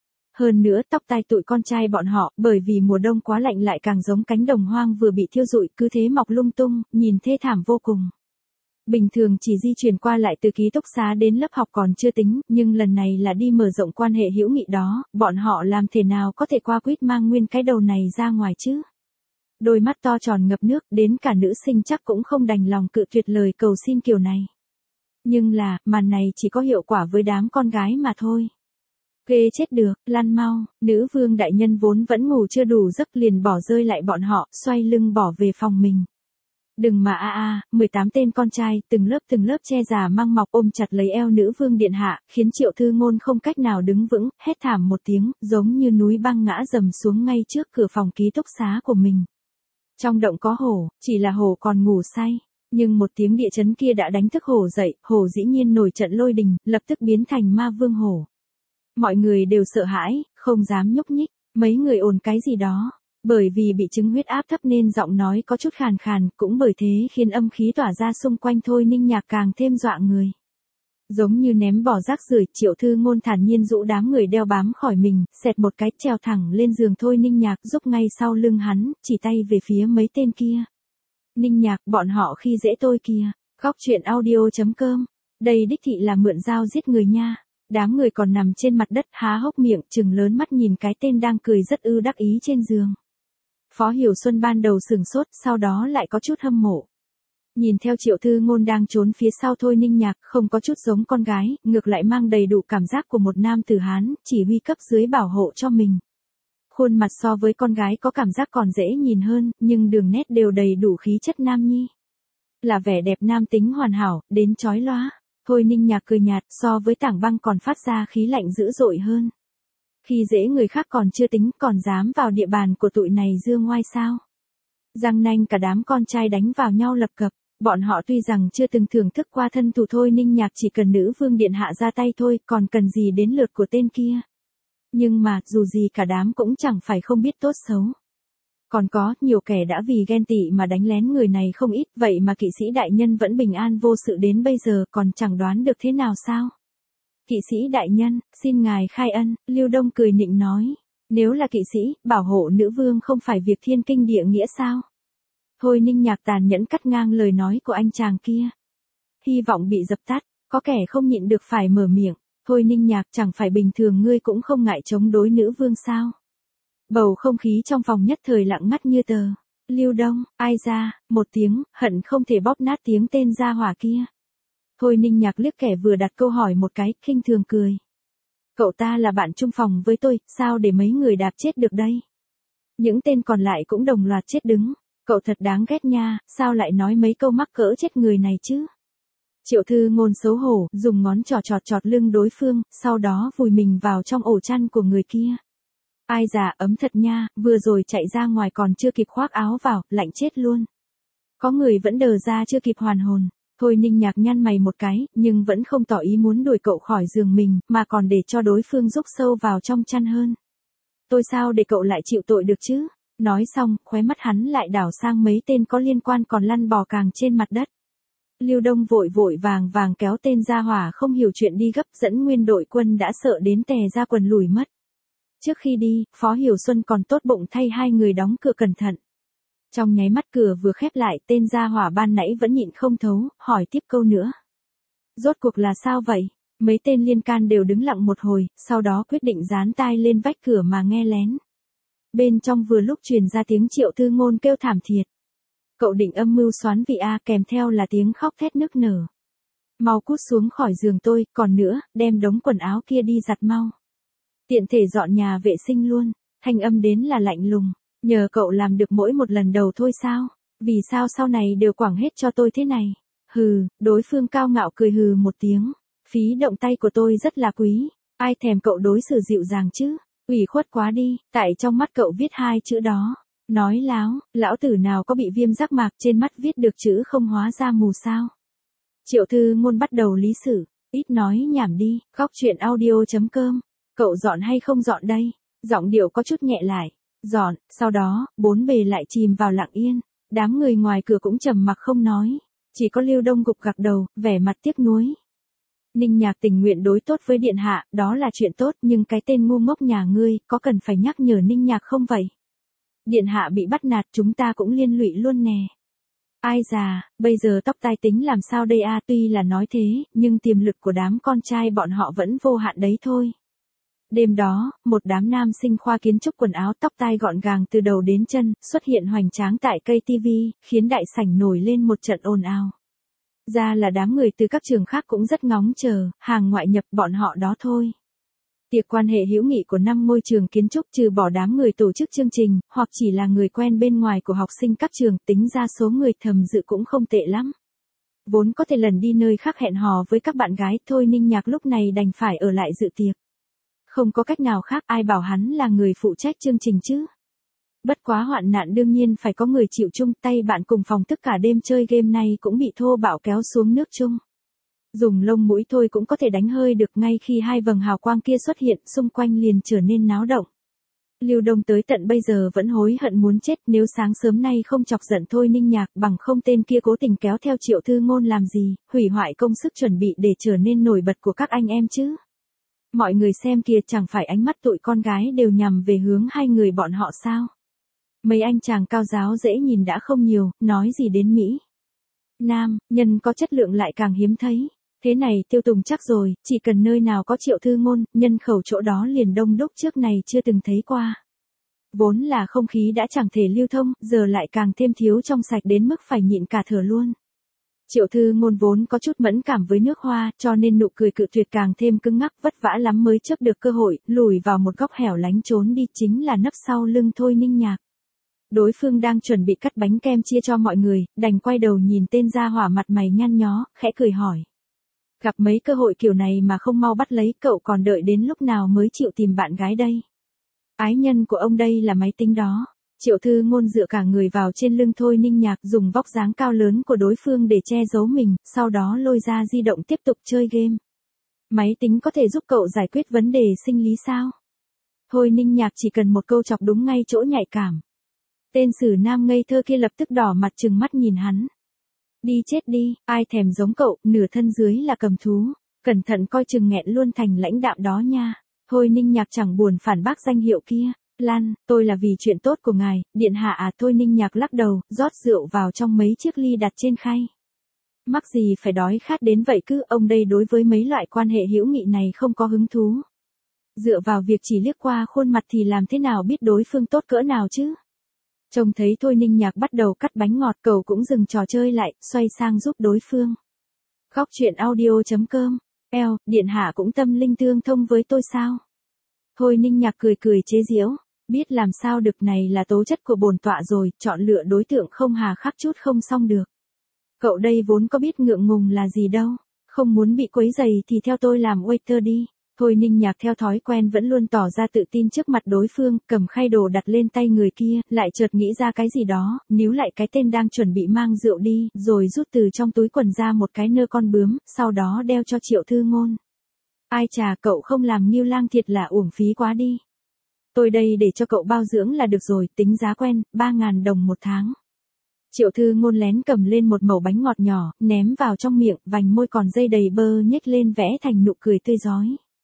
Hơn nữa tóc tai tụi con trai bọn họ, bởi vì mùa đông quá lạnh lại càng giống cánh đồng hoang vừa bị thiêu rụi, cứ thế mọc lung tung, nhìn thê thảm vô cùng. Bình thường chỉ di chuyển qua lại từ ký túc xá đến lớp học còn chưa tính, nhưng lần này là đi mở rộng quan hệ hữu nghị đó, bọn họ làm thế nào có thể qua quýt mang nguyên cái đầu này ra ngoài chứ? Đôi mắt to tròn ngập nước, đến cả nữ sinh chắc cũng không đành lòng cự tuyệt lời cầu xin kiểu này. Nhưng là, màn này chỉ có hiệu quả với đám con gái mà thôi. Ghê chết được, lăn mau, nữ vương đại nhân vốn vẫn ngủ chưa đủ giấc liền bỏ rơi lại bọn họ, xoay lưng bỏ về phòng mình. Đừng mà 18 tên con trai, từng lớp che già mang mọc ôm chặt lấy eo nữ vương điện hạ, khiến Triệu Thư Ngôn không cách nào đứng vững, hét thảm một tiếng, giống như núi băng ngã dầm xuống ngay trước cửa phòng ký túc xá của mình. Trong động có hổ, chỉ là hổ còn ngủ say, nhưng một tiếng địa chấn kia đã đánh thức hổ dậy, hổ dĩ nhiên nổi trận lôi đình, lập tức biến thành ma vương hổ. Mọi người đều sợ hãi, không dám nhúc nhích, mấy người ồn cái gì đó. Bởi vì bị chứng huyết áp thấp nên giọng nói có chút khàn khàn, cũng bởi thế khiến âm khí tỏa ra xung quanh Thôi Ninh Nhạc càng thêm dọa người. Giống như ném bỏ rác rưởi, Triệu Thư Ngôn thản nhiên dụ đám người đeo bám khỏi mình, xẹt một cái trèo thẳng lên giường Thôi Ninh Nhạc, giúp ngay sau lưng hắn, chỉ tay về phía mấy tên kia. Ninh Nhạc, bọn họ khi dễ tôi kìa. Góc truyện audio.com. Đây đích thị là mượn dao giết người nha. Đám người còn nằm trên mặt đất há hốc miệng trừng lớn mắt nhìn cái tên đang cười rất đắc ý trên giường. Phó Hiểu Xuân ban đầu sửng sốt, sau đó lại có chút hâm mộ. Nhìn theo Triệu Thư Ngôn đang trốn phía sau Thôi Ninh Nhạc, không có chút giống con gái, ngược lại mang đầy đủ cảm giác của một nam tử Hán, chỉ huy cấp dưới bảo hộ cho mình. Khuôn mặt so với con gái có cảm giác còn dễ nhìn hơn, nhưng đường nét đều đầy đủ khí chất nam nhi. Là vẻ đẹp nam tính hoàn hảo, đến chói lóa. Thôi Ninh Nhạc cười nhạt, so với Tảng Băng còn phát ra khí lạnh dữ dội hơn. Khi dễ người khác còn chưa tính, còn dám vào địa bàn của tụi này dương ngoai sao? Răng nanh cả đám con trai đánh vào nhau lập cập, bọn họ tuy rằng chưa từng thưởng thức qua thân thủ Thôi Ninh Nhạc, chỉ cần nữ vương điện hạ ra tay thôi, còn cần gì đến lượt của tên kia. Nhưng mà, dù gì cả đám cũng chẳng phải không biết tốt xấu. Còn có, nhiều kẻ đã vì ghen tị mà đánh lén người này không ít, vậy mà kỵ sĩ đại nhân vẫn bình an vô sự đến bây giờ, còn chẳng đoán được thế nào sao? Kỵ sĩ đại nhân, xin ngài khai ân, Lưu Đông cười nịnh nói. Nếu là kỵ sĩ, bảo hộ nữ vương không phải việc thiên kinh địa nghĩa sao? Thôi Ninh Nhạc tàn nhẫn cắt ngang lời nói của anh chàng kia. Hy vọng bị dập tắt, có kẻ không nhịn được phải mở miệng. Thôi Ninh Nhạc, chẳng phải bình thường ngươi cũng không ngại chống đối nữ vương sao? Bầu không khí trong phòng nhất thời lặng ngắt như tờ. Lưu Đông, ai ra, một tiếng, hận không thể bóp nát tiếng tên gia hỏa kia. Thôi Ninh Nhạc liếc kẻ vừa đặt câu hỏi một cái, khinh thường cười. Cậu ta là bạn chung phòng với tôi, sao để mấy người đạp chết được đây? Những tên còn lại cũng đồng loạt chết đứng. Cậu thật đáng ghét nha, sao lại nói mấy câu mắc cỡ chết người này chứ? Triệu Thư Ngôn xấu hổ, dùng ngón trỏ chọt lưng đối phương, sau đó vùi mình vào trong ổ chăn của người kia. Ai già ấm thật nha, vừa rồi chạy ra ngoài còn chưa kịp khoác áo vào, lạnh chết luôn. Có người vẫn đờ ra chưa kịp hoàn hồn. Thôi Ninh Nhạc nhăn mày một cái, nhưng vẫn không tỏ ý muốn đuổi cậu khỏi giường mình, mà còn để cho đối phương rúc sâu vào trong chăn hơn. Tôi sao để cậu lại chịu tội được chứ? Nói xong, khóe mắt hắn lại đảo sang mấy tên có liên quan còn lăn bò càng trên mặt đất. Lưu Đông vội vàng kéo tên gia hỏa không hiểu chuyện đi gấp, dẫn nguyên đội quân đã sợ đến tè ra quần lùi mất. Trước khi đi, Phó Hiểu Xuân còn tốt bụng thay hai người đóng cửa cẩn thận. Trong nháy mắt cửa vừa khép lại, tên gia hỏa ban nãy vẫn nhịn không thấu, hỏi tiếp câu nữa. Rốt cuộc là sao vậy? Mấy tên liên can đều đứng lặng một hồi, sau đó quyết định dán tai lên vách cửa mà nghe lén. Bên trong vừa lúc truyền ra tiếng Triệu Thư Ngôn kêu thảm thiệt. Cậu định âm mưu xoán vị kèm theo là tiếng khóc thét nức nở. Mau cút xuống khỏi giường tôi, còn nữa, đem đống quần áo kia đi giặt mau. Tiện thể dọn nhà vệ sinh luôn, thanh âm đến là lạnh lùng. Nhờ cậu làm được mỗi một lần đầu thôi sao? Vì sao sau này đều quẳng hết cho tôi thế này? Hừ, đối phương cao ngạo cười hừ một tiếng. Phí động tay của tôi rất là quý. Ai thèm cậu đối xử dịu dàng chứ? Ủy khuất quá đi, tại trong mắt cậu viết hai chữ đó. Nói láo, lão tử nào có bị viêm giác mạc trên mắt viết được chữ không hóa ra mù sao? Triệu Thư Ngôn bắt đầu lý xử. Ít nói nhảm đi, góc chuyện audio.com. Cậu dọn hay không dọn đây? Giọng điệu có chút nhẹ lại. Dọn, sau đó, bốn bề lại chìm vào lặng yên. Đám người ngoài cửa cũng trầm mặc không nói. Chỉ có Lưu Đông gục gặc đầu, vẻ mặt tiếc nuối. Ninh Nhạc tình nguyện đối tốt với điện hạ, đó là chuyện tốt, nhưng cái tên ngu ngốc nhà ngươi, có cần phải nhắc nhở Ninh Nhạc không vậy? Điện hạ bị bắt nạt chúng ta cũng liên lụy luôn nè. Ai già, bây giờ tóc tai tính làm sao đây a? Tuy là nói thế, nhưng tiềm lực của đám con trai bọn họ vẫn vô hạn đấy thôi. Đêm đó, một đám nam sinh khoa kiến trúc quần áo tóc tai gọn gàng từ đầu đến chân, xuất hiện hoành tráng tại cây TV, khiến đại sảnh nổi lên một trận ồn ào. Ra là đám người từ các trường khác cũng rất ngóng chờ, hàng ngoại nhập bọn họ đó thôi. Tiệc quan hệ hữu nghị của 5 ngôi trường kiến trúc trừ bỏ đám người tổ chức chương trình, hoặc chỉ là người quen bên ngoài của học sinh các trường, tính ra số người thầm dự cũng không tệ lắm. Vốn có thể lần đi nơi khác hẹn hò với các bạn gái, thôi Ninh Nhạc lúc này đành phải ở lại dự tiệc. Không có cách nào khác, ai bảo hắn là người phụ trách chương trình chứ. Bất quá hoạn nạn đương nhiên phải có người chịu chung, tay bạn cùng phòng tất cả đêm chơi game này cũng bị thô bạo kéo xuống nước chung. Dùng lông mũi thôi cũng có thể đánh hơi được, ngay khi hai vầng hào quang kia xuất hiện, xung quanh liền trở nên náo động. Lưu Đông tới tận bây giờ vẫn hối hận muốn chết, nếu sáng sớm nay không chọc giận thôi Ninh Nhạc, bằng không tên kia cố tình kéo theo Triệu Thư Ngôn làm gì, hủy hoại công sức chuẩn bị để trở nên nổi bật của các anh em chứ. Mọi người xem kìa, chẳng phải ánh mắt tụi con gái đều nhằm về hướng hai người bọn họ sao? Mấy anh chàng cao giáo dễ nhìn đã không nhiều, nói gì đến Mỹ. Nam, nhân có chất lượng lại càng hiếm thấy. Thế này Tiêu Tùng chắc rồi, chỉ cần nơi nào có Triệu Thư Ngôn, nhân khẩu chỗ đó liền đông đúc trước này chưa từng thấy qua. Vốn là không khí đã chẳng thể lưu thông, giờ lại càng thêm thiếu trong sạch đến mức phải nhịn cả thở luôn. Triệu Thư Ngôn vốn có chút mẫn cảm với nước hoa, cho nên nụ cười cự tuyệt càng thêm cứng ngắc, vất vả lắm mới chớp được cơ hội, lùi vào một góc hẻo lánh trốn đi, chính là nấp sau lưng thôi Ninh Nhạc. Đối phương đang chuẩn bị cắt bánh kem chia cho mọi người, đành quay đầu nhìn tên gia hỏa mặt mày nhăn nhó, khẽ cười hỏi. Gặp mấy cơ hội kiểu này mà không mau bắt lấy, cậu còn đợi đến lúc nào mới chịu tìm bạn gái đây? Ái nhân của ông đây là máy tính đó. Triệu Thư Ngôn dựa cả người vào trên lưng thôi Ninh Nhạc, dùng vóc dáng cao lớn của đối phương để che giấu mình, sau đó lôi ra di động tiếp tục chơi game. Máy tính có thể giúp cậu giải quyết vấn đề sinh lý sao? Thôi Ninh Nhạc chỉ cần một câu chọc đúng ngay chỗ nhạy cảm. Tên sử nam ngây thơ kia lập tức đỏ mặt trừng mắt nhìn hắn. Đi chết đi, ai thèm giống cậu, nửa thân dưới là cầm thú. Cẩn thận coi chừng nghẹn luôn thành lãnh đạm đó nha. Thôi Ninh Nhạc chẳng buồn phản bác danh hiệu kia. Lan, tôi là vì chuyện tốt của ngài, điện hạ à? Thôi Ninh Nhạc lắc đầu, rót rượu vào trong mấy chiếc ly đặt trên khay. Mắc gì phải đói khát đến vậy cứ, ông đây đối với mấy loại quan hệ hữu nghị này không có hứng thú. Dựa vào việc chỉ liếc qua khuôn mặt thì làm thế nào biết đối phương tốt cỡ nào chứ? Trông thấy thôi Ninh Nhạc bắt đầu cắt bánh ngọt, cậu cũng dừng trò chơi lại, xoay sang giúp đối phương. Góc chuyện audio.com. Điện hạ cũng tâm linh tương thông với tôi sao? Thôi Ninh Nhạc cười cười chế giễu. Biết làm sao được, này là tố chất của bổn tọa rồi, chọn lựa đối tượng không hà khắc chút không xong được. Cậu đây vốn có biết ngượng ngùng là gì đâu, không muốn bị quấy rầy thì theo tôi làm waiter đi. Thôi Ninh Nhạc theo thói quen vẫn luôn tỏ ra tự tin trước mặt đối phương, cầm khay đồ đặt lên tay người kia, lại chợt nghĩ ra cái gì đó, níu lại cái tên đang chuẩn bị mang rượu đi, rồi rút từ trong túi quần ra một cái nơ con bướm, sau đó đeo cho Triệu Thư Ngôn. Ai chà, cậu không làm Nghiêu Lang thiệt là uổng phí quá đi. Tôi đây để cho cậu bao dưỡng là được rồi, tính giá quen, 3.000 đồng một tháng. Triệu Thư Ngôn lén cầm lên một mẩu bánh ngọt nhỏ, ném vào trong miệng, vành môi còn dây đầy bơ nhếch lên vẽ thành nụ cười tươi rói.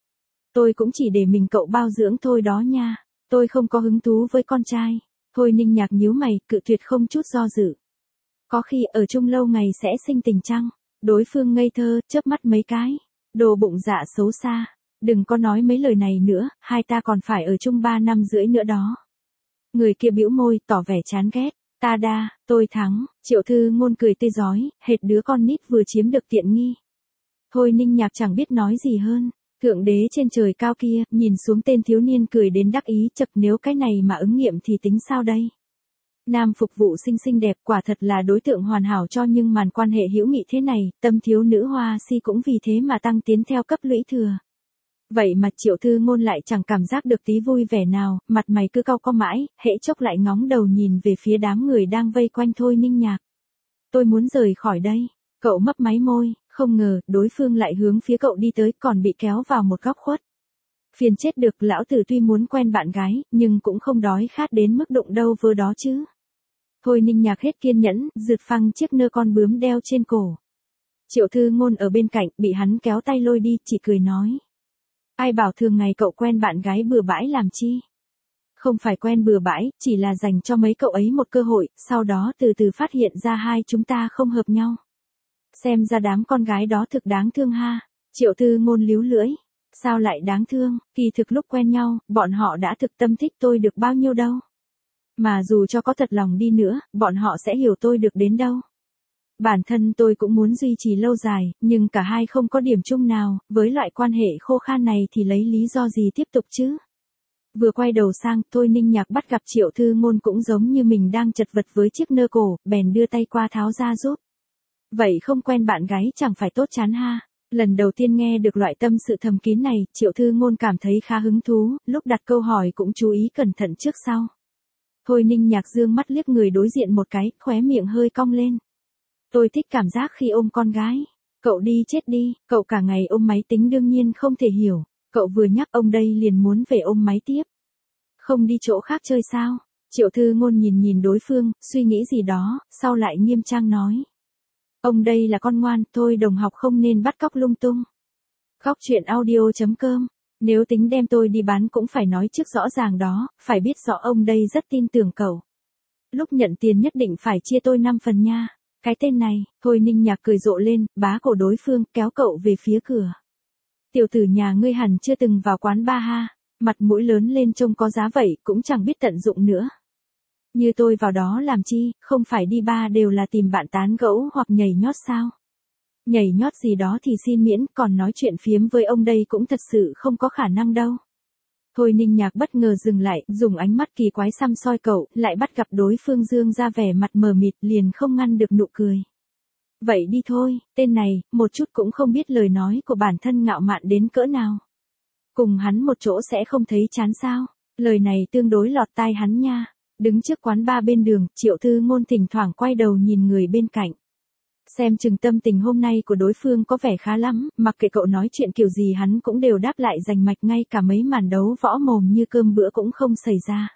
Tôi cũng chỉ để mình cậu bao dưỡng thôi đó nha, tôi không có hứng thú với con trai. Thôi Ninh Nhạc nhíu mày, cự tuyệt không chút do dự. Có khi ở chung lâu ngày sẽ sinh tình chăng? Đối phương ngây thơ, chớp mắt mấy cái. Đồ bụng dạ xấu xa. Đừng có nói mấy lời này nữa, hai ta còn phải ở chung 3 năm rưỡi nữa đó. Người kia bĩu môi, tỏ vẻ chán ghét. Ta đa, tôi thắng. Triệu Thư Ngôn cười tươi rói, hệt đứa con nít vừa chiếm được tiện nghi. Thôi Ninh Nhạc chẳng biết nói gì hơn. Thượng đế trên trời cao kia, nhìn xuống tên thiếu niên cười đến đắc ý, chậc, nếu cái này mà ứng nghiệm thì tính sao đây? Nam phục vụ xinh xinh đẹp, quả thật là đối tượng hoàn hảo cho nhưng màn quan hệ hữu nghị thế này, tâm thiếu nữ Hoa Si cũng vì thế mà tăng tiến theo cấp lũy thừa. Vậy mà Triệu Thư Ngôn lại chẳng cảm giác được tí vui vẻ nào, mặt mày cứ cau có mãi, hễ chốc lại ngóng đầu nhìn về phía đám người đang vây quanh Thôi Ninh Nhạc. Tôi muốn rời khỏi đây. Cậu mấp máy môi, không ngờ, đối phương lại hướng phía cậu đi tới, còn bị kéo vào một góc khuất. Phiền chết được, lão tử tuy muốn quen bạn gái, nhưng cũng không đói khát đến mức đụng đâu vơ đó chứ. Thôi Ninh Nhạc hết kiên nhẫn, rượt phăng chiếc nơ con bướm đeo trên cổ. Triệu Thư Ngôn ở bên cạnh, bị hắn kéo tay lôi đi, chỉ cười nói. Ai bảo thường ngày cậu quen bạn gái bừa bãi làm chi? Không phải quen bừa bãi, chỉ là dành cho mấy cậu ấy một cơ hội, sau đó từ từ phát hiện ra hai chúng ta không hợp nhau. Xem ra đám con gái đó thực đáng thương ha. Triệu Thư Ngôn líu lưỡi. Sao lại đáng thương, kỳ thực lúc quen nhau, bọn họ đã thực tâm thích tôi được bao nhiêu đâu. Mà dù cho có thật lòng đi nữa, bọn họ sẽ hiểu tôi được đến đâu. Bản thân tôi cũng muốn duy trì lâu dài, nhưng cả hai không có điểm chung nào, với loại quan hệ khô khan này thì lấy lý do gì tiếp tục chứ? Vừa quay đầu sang, Thôi Ninh Nhạc bắt gặp Triệu Thư Ngôn cũng giống như mình đang chật vật với chiếc nơ cổ, bèn đưa tay qua tháo ra giúp. Vậy không quen bạn gái chẳng phải tốt chán ha? Lần đầu tiên nghe được loại tâm sự thầm kín này, Triệu Thư Ngôn cảm thấy khá hứng thú, lúc đặt câu hỏi cũng chú ý cẩn thận trước sau. Thôi Ninh Nhạc dương mắt liếc người đối diện một cái, khóe miệng hơi cong lên. Tôi thích cảm giác khi ôm con gái. Cậu đi chết đi, cậu cả ngày ôm máy tính đương nhiên không thể hiểu. Cậu vừa nhắc ông đây liền muốn về ôm máy tiếp. Không đi chỗ khác chơi sao? Triệu Thư Ngôn nhìn đối phương, suy nghĩ gì đó, sau lại nghiêm trang nói. Ông đây là con ngoan, thôi đồng học không nên bắt cóc lung tung. Góc chuyện audio.com. Nếu tính đem tôi đi bán cũng phải nói trước rõ ràng đó, phải biết rõ ông đây rất tin tưởng cậu. Lúc nhận tiền nhất định phải chia tôi 5 phần nha. Cái tên này, Thôi Ninh Nhạc cười rộ lên, bá cổ đối phương, kéo cậu về phía cửa. Tiểu tử nhà ngươi hẳn chưa từng vào quán bar ha, mặt mũi lớn lên trông có giá vậy, cũng chẳng biết tận dụng nữa. Như tôi vào đó làm chi, không phải đi bar đều là tìm bạn tán gẫu hoặc nhảy nhót sao? Nhảy nhót gì đó thì xin miễn, còn nói chuyện phiếm với ông đây cũng thật sự không có khả năng đâu. Thôi Ninh Nhạc bất ngờ dừng lại, dùng ánh mắt kỳ quái săm soi cậu, lại bắt gặp đối phương dương ra vẻ mặt mờ mịt, liền không ngăn được nụ cười. Vậy đi thôi, tên này, một chút cũng không biết lời nói của bản thân ngạo mạn đến cỡ nào. Cùng hắn một chỗ sẽ không thấy chán sao, lời này tương đối lọt tai hắn nha. Đứng trước quán bar bên đường, Triệu Thư Ngôn thỉnh thoảng quay đầu nhìn người bên cạnh. Xem chừng tâm tình hôm nay của đối phương có vẻ khá lắm, mặc kệ cậu nói chuyện kiểu gì hắn cũng đều đáp lại rành mạch, ngay cả mấy màn đấu võ mồm như cơm bữa cũng không xảy ra.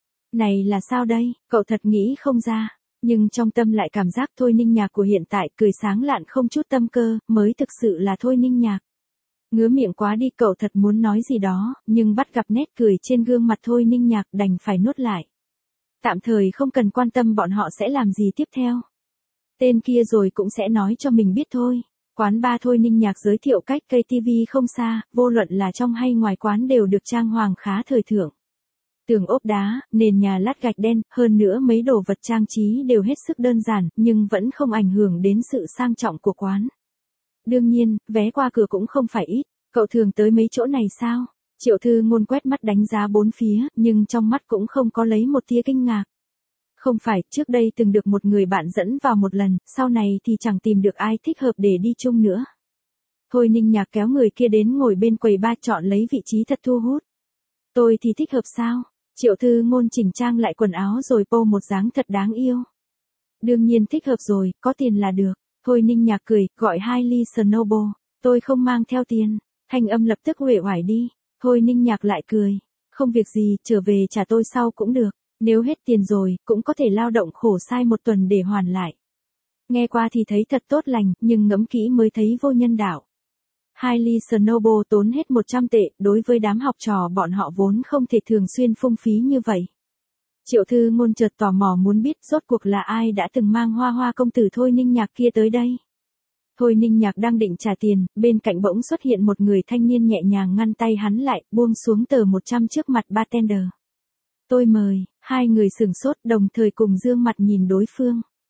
Này là sao đây, cậu thật nghĩ không ra, nhưng trong tâm lại cảm giác Thôi Ninh Nhạc của hiện tại cười sáng lạn không chút tâm cơ, mới thực sự là Thôi Ninh Nhạc. Ngứa miệng quá đi, cậu thật muốn nói gì đó, nhưng bắt gặp nét cười trên gương mặt Thôi Ninh Nhạc đành phải nuốt lại. Tạm thời không cần quan tâm bọn họ sẽ làm gì tiếp theo. Tên kia rồi cũng sẽ nói cho mình biết thôi. Quán bar Thôi Ninh Nhạc giới thiệu cách cây TV không xa, vô luận là trong hay ngoài quán đều được trang hoàng khá thời thượng. Tường ốp đá, nền nhà lát gạch đen, hơn nữa mấy đồ vật trang trí đều hết sức đơn giản, nhưng vẫn không ảnh hưởng đến sự sang trọng của quán. Đương nhiên, vé qua cửa cũng không phải ít. Cậu thường tới mấy chỗ này sao? Triệu Thư Ngôn quét mắt đánh giá bốn phía, nhưng trong mắt cũng không có lấy một tia kinh ngạc. Không phải, trước đây từng được một người bạn dẫn vào một lần, sau này thì chẳng tìm được ai thích hợp để đi chung nữa. Thôi Ninh Nhạc kéo người kia đến ngồi bên quầy bar, chọn lấy vị trí thật thu hút. Tôi thì thích hợp sao? Triệu Thư Ngôn chỉnh trang lại quần áo rồi pô một dáng thật đáng yêu. Đương nhiên thích hợp rồi, có tiền là được. Thôi Ninh Nhạc cười, gọi 2 ly Snowball. Tôi không mang theo tiền. Thanh âm lập tức uể oải đi. Thôi Ninh Nhạc lại cười. Không việc gì, trở về trả tôi sau cũng được. Nếu hết tiền rồi, cũng có thể lao động khổ sai một tuần để hoàn lại. Nghe qua thì thấy thật tốt lành, nhưng ngẫm kỹ mới thấy vô nhân đạo. 2 ly Snowball tốn hết 100 tệ, đối với đám học trò bọn họ vốn không thể thường xuyên phung phí như vậy. Triệu Thư Ngôn chợt tò mò muốn biết rốt cuộc là ai đã từng mang Hoa Hoa công tử Thôi Ninh Nhạc kia tới đây. Thôi Ninh Nhạc đang định trả tiền, bên cạnh bỗng xuất hiện một người thanh niên nhẹ nhàng ngăn tay hắn lại, buông xuống tờ 100 trước mặt bartender. Tôi mời, hai người sửng sốt đồng thời cùng dương mặt nhìn đối phương.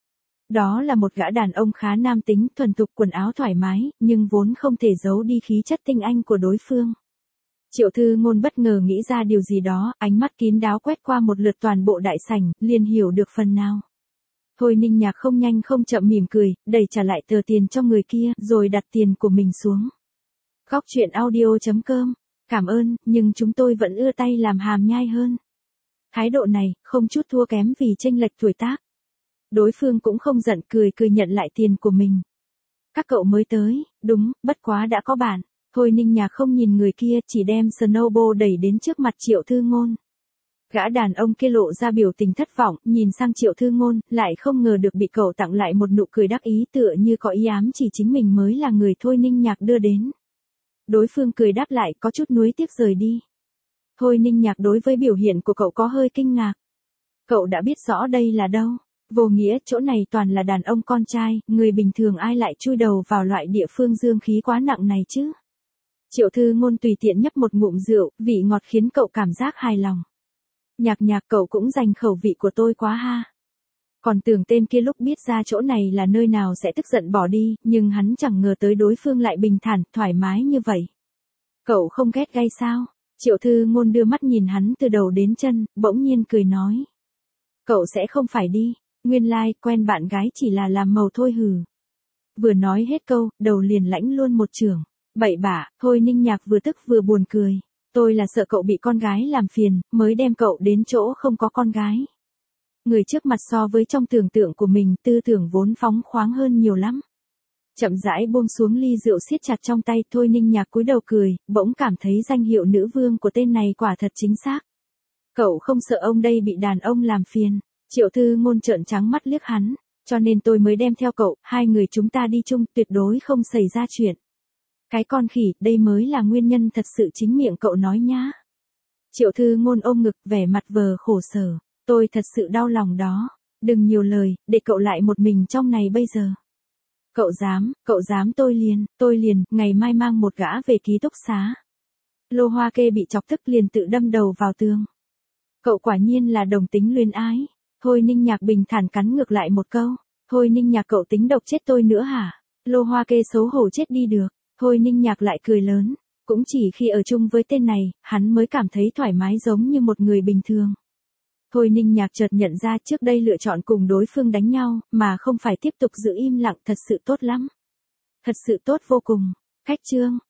Đó là một gã đàn ông khá nam tính, thuần thục, quần áo thoải mái, nhưng vốn không thể giấu đi khí chất tinh anh của đối phương. Triệu Thư Ngôn bất ngờ nghĩ ra điều gì đó, ánh mắt kín đáo quét qua một lượt toàn bộ đại sảnh, liền hiểu được phần nào. Thôi Ninh Nhạc không nhanh không chậm mỉm cười, đẩy trả lại tờ tiền cho người kia, rồi đặt tiền của mình xuống. Góc truyện audio.com. Cảm ơn, nhưng chúng tôi vẫn ưa tay làm hàm nhai hơn. Thái độ này, không chút thua kém vì chênh lệch tuổi tác. Đối phương cũng không giận, cười nhận lại tiền của mình. Các cậu mới tới, đúng, bất quá đã có bạn. Thôi Ninh Nhạc không nhìn người kia, chỉ đem snowball đẩy đến trước mặt Triệu Thư Ngôn. Gã đàn ông kia lộ ra biểu tình thất vọng, nhìn sang Triệu Thư Ngôn, lại không ngờ được bị cậu tặng lại một nụ cười đắc ý, tựa như có ý ám chỉ chính mình mới là người Thôi Ninh Nhạc đưa đến. Đối phương cười đáp lại, có chút nuối tiếc rời đi. Thôi Ninh Nhạc đối với biểu hiện của cậu có hơi kinh ngạc. Cậu đã biết rõ đây là đâu. Vô nghĩa, chỗ này toàn là đàn ông con trai, người bình thường ai lại chui đầu vào loại địa phương dương khí quá nặng này chứ. Triệu Thư Ngôn tùy tiện nhấp một ngụm rượu, vị ngọt khiến cậu cảm giác hài lòng. Nhạc cậu cũng giành khẩu vị của tôi quá ha. Còn tưởng tên kia lúc biết ra chỗ này là nơi nào sẽ tức giận bỏ đi, nhưng hắn chẳng ngờ tới đối phương lại bình thản, thoải mái như vậy. Cậu không ghét gay sao? Triệu Thư Ngôn đưa mắt nhìn hắn từ đầu đến chân, bỗng nhiên cười nói. Cậu sẽ không phải đi, nguyên lai, quen bạn gái chỉ là làm màu thôi hừ. Vừa nói hết câu, đầu liền lãnh luôn một chưởng. Bậy bạ, Thôi Ninh Nhạc vừa tức vừa buồn cười. Tôi là sợ cậu bị con gái làm phiền, mới đem cậu đến chỗ không có con gái. Người trước mặt so với trong tưởng tượng của mình, tư tưởng vốn phóng khoáng hơn nhiều lắm. Chậm rãi buông xuống ly rượu siết chặt trong tay, Thôi Ninh Nhạc cúi đầu cười, bỗng cảm thấy danh hiệu nữ vương của tên này quả thật chính xác. Cậu không sợ ông đây bị đàn ông làm phiền. Triệu Thư Ngôn trợn trắng mắt liếc hắn, cho nên tôi mới đem theo cậu, hai người chúng ta đi chung, tuyệt đối không xảy ra chuyện. Cái con khỉ, đây mới là nguyên nhân thật sự chính miệng cậu nói nhá. Triệu Thư Ngôn ôm ngực, vẻ mặt vờ khổ sở. Tôi thật sự đau lòng đó. Đừng nhiều lời, để cậu lại một mình trong này bây giờ. Cậu dám tôi liền, ngày mai mang một gã về ký túc xá. Lô Hoa Kê bị chọc tức liền tự đâm đầu vào tường. Cậu quả nhiên là đồng tính luyến ái. Thôi Ninh Nhạc bình thản cắn ngược lại một câu. Thôi Ninh Nhạc cậu tính độc chết tôi nữa hả? Lô Hoa Kê xấu hổ chết đi được. Thôi Ninh Nhạc lại cười lớn. Cũng chỉ khi ở chung với tên này, hắn mới cảm thấy thoải mái giống như một người bình thường. Thôi Ninh Nhạc chợt nhận ra trước đây lựa chọn cùng đối phương đánh nhau, mà không phải tiếp tục giữ im lặng thật sự tốt lắm. Thật sự tốt vô cùng. Khách chương.